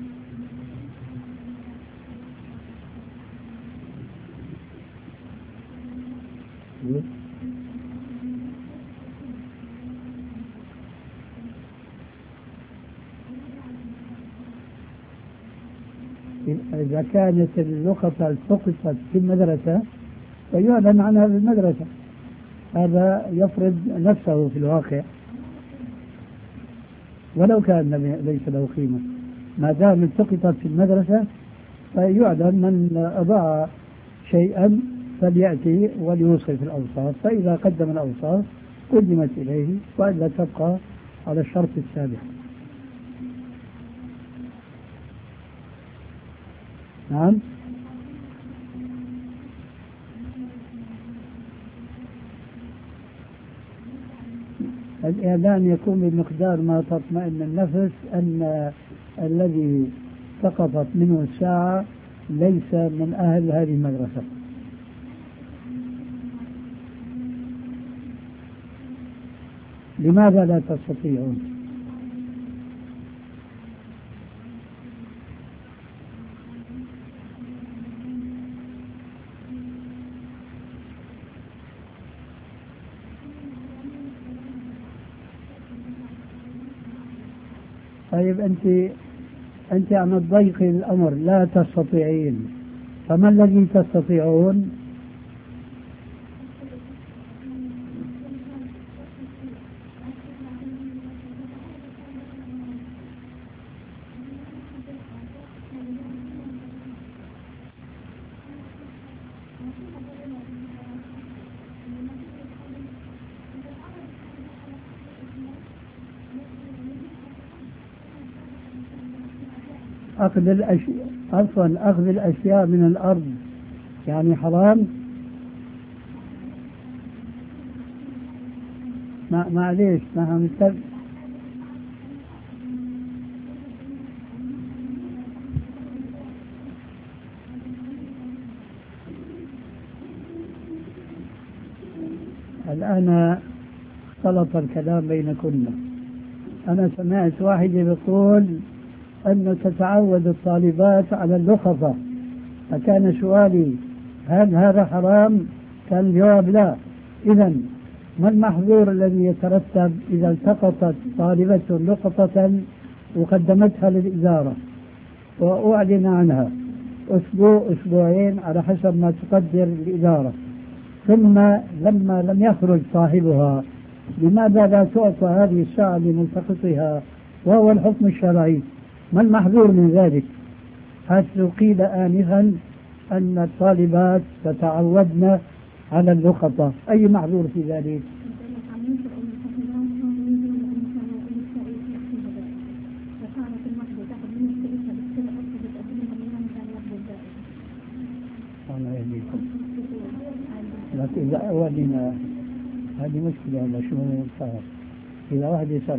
إذا كانت اللقطة التقطت في المدرسة فيعلن عنها في المدرسة، هذا يفرض نفسه في الواقع ولو كان ليس له قيمة. ما دام التقطت في المدرسة فيعلن من أضاع شيئا فليأتي وليوصف الأوصاف، فإذا قدم الأوصاف قدمت إليه، وإلا تبقى على الشرط السابق. نعم. الإعلان يكون بمقدار ما تطمئن النفس أن الذي سقطت منه الساعة ليس من أهل هذه المدرسة. لماذا لا تستطيعون؟ طيب أنت أنت عم تضيقي الأمر، لا تستطيعين، فما الذي تستطيعون؟ أخذ الأشياء عفوا أخذ الأشياء من الأرض يعني حرام؟ ما معليش ما هم يتب... الآن اختلط الكلام بينكن. أنا سمعت واحد يقول أنه تتعود الطالبات على اللخفة، فكان سؤالي هل هذا حرام؟ كان الجواب لا. إذن ما المحظور الذي يترتب إذا التقطت طالبة لقطة وقدمتها للإدارة وأعلن عنها أسبوع أسبوعين على حسب ما تقدر الإدارة، ثم لما لم يخرج صاحبها، لماذا لا تعطى هذه الساعة لملتقطها وهو الحكم الشرعي؟ ما المحظور من ذلك؟ حيث قيل آنفا أن الطالبات تتعودن على اللقطة، أي محظور في ذلك؟ لكن إذا أولنا هذه مشكلة ولا شو صار؟ إذا واحد يسرق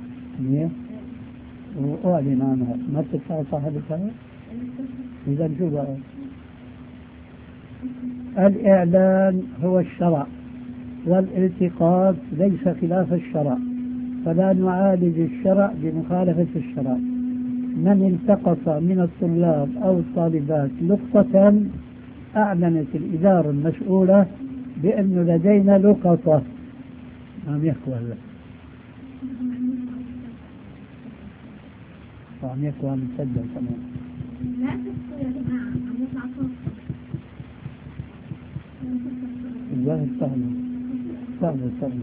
وأعلن عنها ما تدفع صاحبتها؟ إذا شو بقى؟ الإعلان هو الشرع والالتقاط ليس خلاف الشرع، فلا نعالج الشرع بمخالفة الشرع. من التقط من الطلاب أو الطالبات لقطة أعلنت الإدارة المسؤولة بأن لدينا لقطة. عم يحكوا هلا وعم يحكوا عم يسجل كمان. لا تحكوا يا جماعة عم يطلع صوت. الظاهر سهل سهل سهل.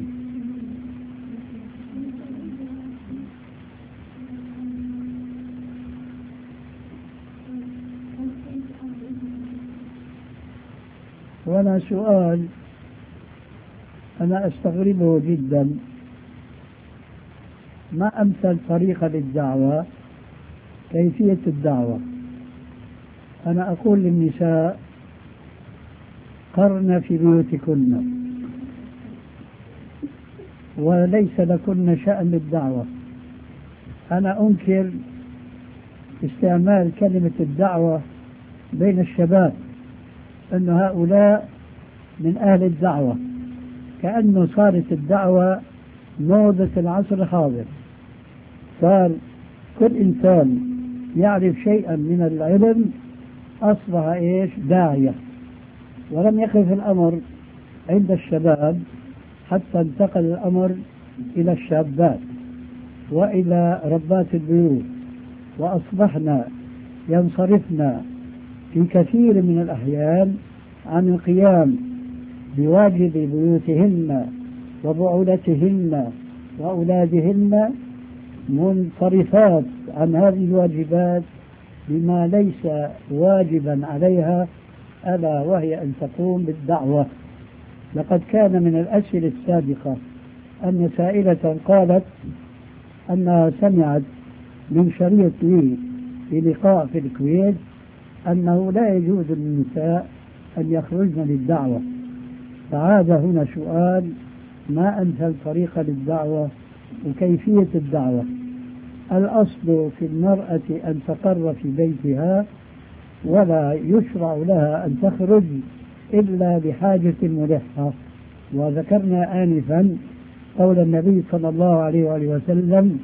وأنا سؤال أنا أستغربه جدا، ما أمثل طريقة للدعوة؟ كيفية الدعوة. أنا أقول للنساء قرن في بيوتكن وليس لكن شأن بالدعوة. أنا أنكر استعمال كلمة الدعوة بين الشباب، أن هؤلاء من أهل الدعوة، كأنه صارت الدعوة موضة العصر الحاضر. صار كل إنسان يعرف شيئا من العلم أصبح إيش داعية، ولم يقف الأمر عند الشباب حتى انتقل الأمر إلى الشابات وإلى ربات البيوت، وأصبحنا ينصرفنا في كثير من الأحيان عن القيام بواجب بيوتهن وبعولتهن وأولادهن، منصرفات عن هذه الواجبات بما ليس واجبا عليها، ألا وهي أن تقوم بالدعوة. لقد كان من الأسئلة السابقة أن سائلة قالت أنها سمعت من شريط لي في لقاء في الكويت أنه لا يجوز للنساء أن يخرجن للدعوة. فعاد هنا سؤال: ما أمثل طريقة للدعوة وكيفية الدعوة؟ الأصل في المرأة أن تقر في بيتها ولا يشرع لها أن تخرج إلا بحاجة ملحة. وذكرنا آنفا قول النبي صلى الله عليه وآله وسلم: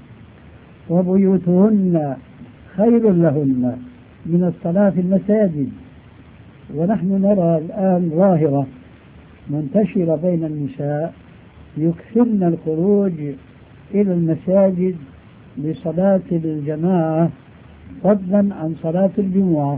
وبيوتهن خير لهن من الصلاة في المساجد. ونحن نرى الآن ظاهرة منتشرة بين النساء يكثرن الخروج إلى المساجد لصلاة الجماعة فضلا عن صلاة الجمعة.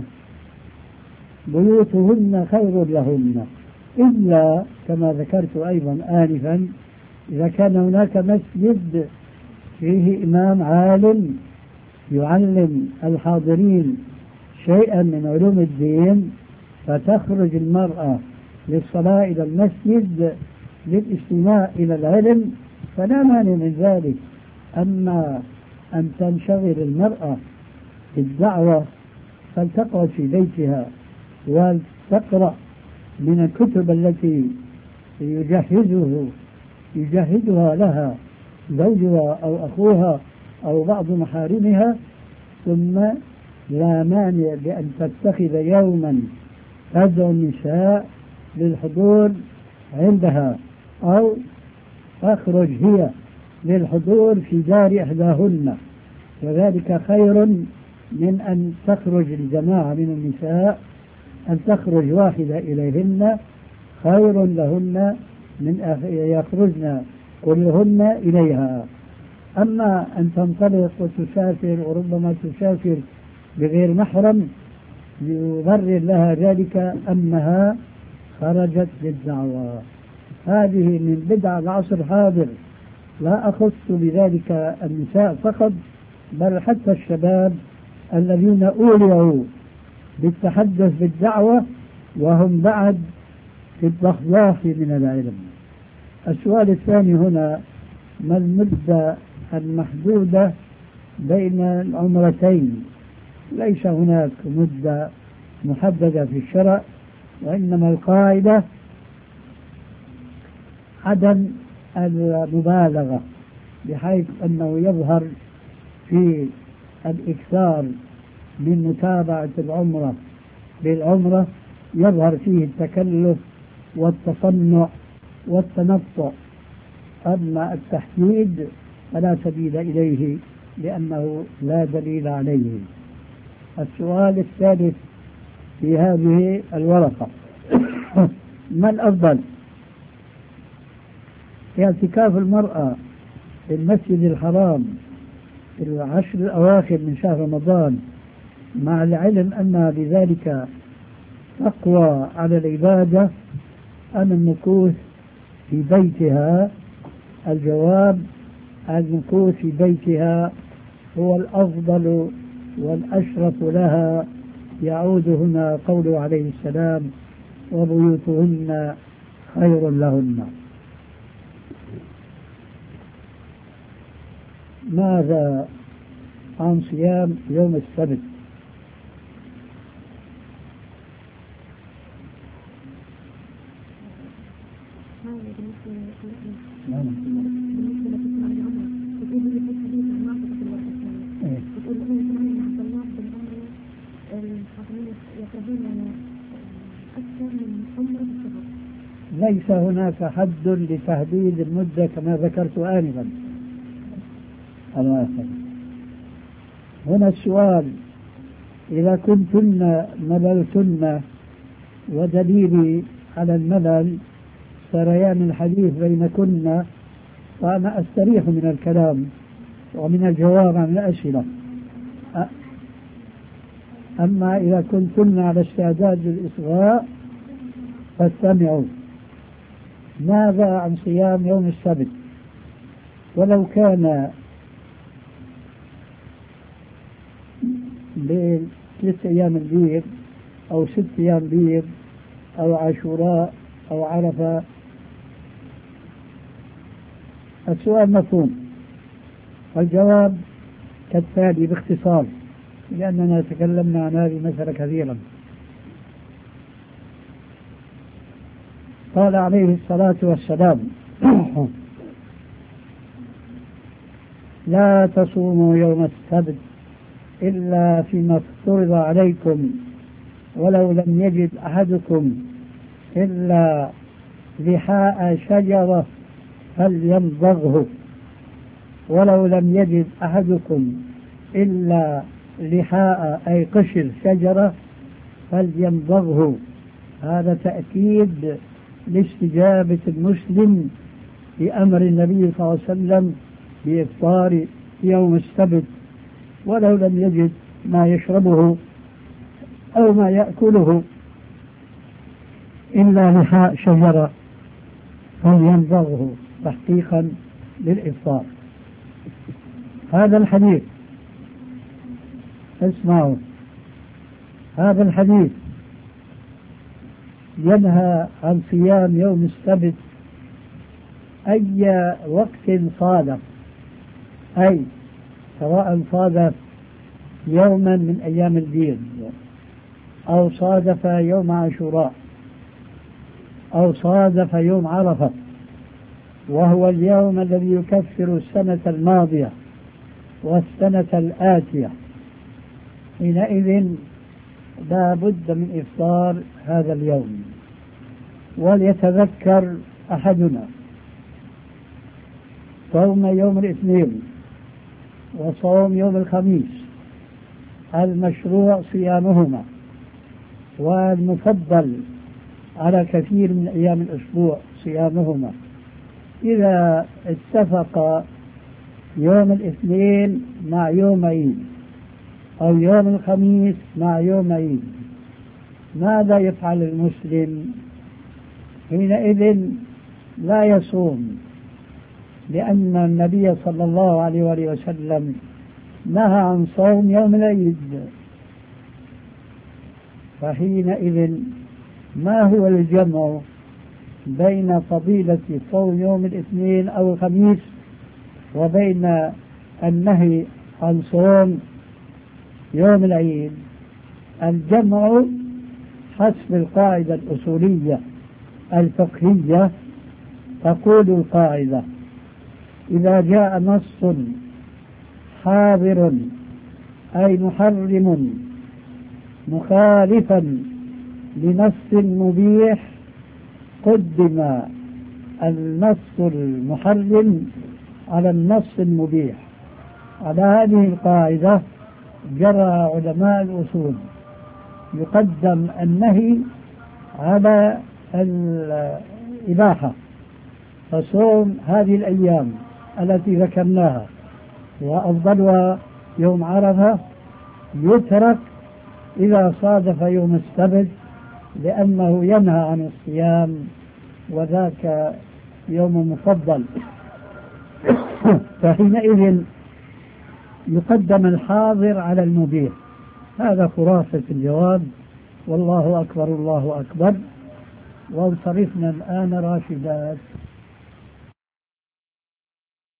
بيوتهن خير لهن، إلا كما ذكرت أيضا آنفا إذا كان هناك مسجد فيه إمام عالم يعلم الحاضرين شيئا من علوم الدين، فتخرج المرأة للصلاة إلى المسجد للاستماع إلى العلم، فلا مانع من ذلك. أما أن تنشغل المرأة في الدعوة فلتقعد في بيتها وتقرأ من الكتب التي يجهزه يجهزها لها زوجها أو أخوها أو بعض محارمها، ثم لا مانع بأن تتخذ يوما تدعو النساء للحضور عندها، أو تخرج هي للحضور في دار إحداهن، وذلك خير من أن تخرج الجماعة من النساء. أن تخرج واحدة إليهن خير لهن من يخرجن كلهن إليها. أما أن تنطلق وتسافر وربما تسافر بغير محرم يبرر لها ذلك أنها خرجت للدعوة. هذه من بدع العصر الحاضر، لا أخص بذلك النساء فقط بل حتى الشباب الذين أولوا بالتحدث بالدعوة وهم بعد في الضخضاخ من العلم. السؤال الثاني هنا: ما المدة المحدودة بين العمرتين؟ ليس هناك مدة محددة في الشرع، وإنما القاعدة عدم المبالغة، بحيث أنه يظهر في الإكثار من متابعة العمرة بالعمرة يظهر فيه التكلف والتصنع والتنطع. أما التحديد فلا سبيل إليه لأنه لا دليل عليه. السؤال الثالث في هذه الورقة: ما الأفضل، اعتكاف المرأة في المسجد الحرام في العشر الأواخر من شهر رمضان مع العلم أن بذلك تقوى على العبادة، أم المكوث في بيتها؟ الجواب: المكوث في بيتها هو الأفضل والأشرف لها. يعود هنا قوله عليه السلام: وبيوتهن خير لهن. ماذا عن صيام يوم السبت؟ ليس هناك حد لتحديد المدة كما ذكرت آنفا. هنا السؤال: إذا كنتن مللتن، ودليلي على الملل سريان الحديث بينكن، فأنا أستريح من الكلام ومن الجواب عن الأسئلة. أما إذا كنتن على استعداد للإصغاء فاستمعوا. ماذا عن صيام يوم السبت؟ ولو كان بست أيام البيض أو ست أيام بيض أو عاشوراء أو عرفة. السؤال مفهوم، والجواب كالتالي باختصار لأننا تكلمنا عن هذه المسألة كثيرا. قال عليه الصلاة والسلام: لا تصوموا يوم السبت إلا فيما افترض عليكم، ولو لم يجد أحدكم إلا لحاء شجرة فليمضغه، ولو لم يجد أحدكم إلا لحاء أي قشر شجرة فليمضغه. هذا تأكيد لاستجابة المسلم لأمر النبي صلى الله عليه وسلم بإفطار يوم السبت، ولو لم يجد ما يشربه أو ما يأكله إلا لحاء شجرة فليمضغه تحقيقا للإفطار. هذا الحديث اسمعوا، هذا الحديث ينهى عن صيام يوم السبت أي وقت صادف، أي سواء صادف يوما من أيام البيض، أو صادف يوم عاشوراء، أو صادف يوم عرفة، وهو اليوم الذي يكفر السنة الماضية والسنة الآتية، حينئذ لا بد من إفطار هذا اليوم. وليتذكر أحدنا صوم يوم الاثنين وصوم يوم الخميس المشروع صيامهما، والمفضل على كثير من أيام الأسبوع صيامهما. إذا اتفق يوم الاثنين مع يوم عيد أو يوم الخميس مع يوم عيد، ماذا يفعل المسلم؟ حينئذ لا يصوم، لأن النبي صلى الله عليه وآله وسلم نهى عن صوم يوم العيد. فحينئذ ما هو الجمع بين فضيلة صوم يوم الاثنين أو الخميس وبين النهي عن صوم يوم العيد؟ الجمع حسب القاعدة الأصولية الفقهية، تقول القاعدة: إذا جاء نص حاضر أي محرم مخالفا لنص مبيح، قدم النص المحرم على النص المبيح. على هذه القاعدة جرى علماء الأصول، يقدم النهي على الإباحة. فصوم هذه الأيام التي ذكرناها وأفضلها يوم عرفة يترك إذا صادف يوم السبت، لأنه ينهى عن الصيام وذاك يوم مفضل. فحينئذ يقدم الحاضر على المبيح. هذا خلاصة الجواب، والله أكبر الله أكبر. وانصرفنا الآن راشدات.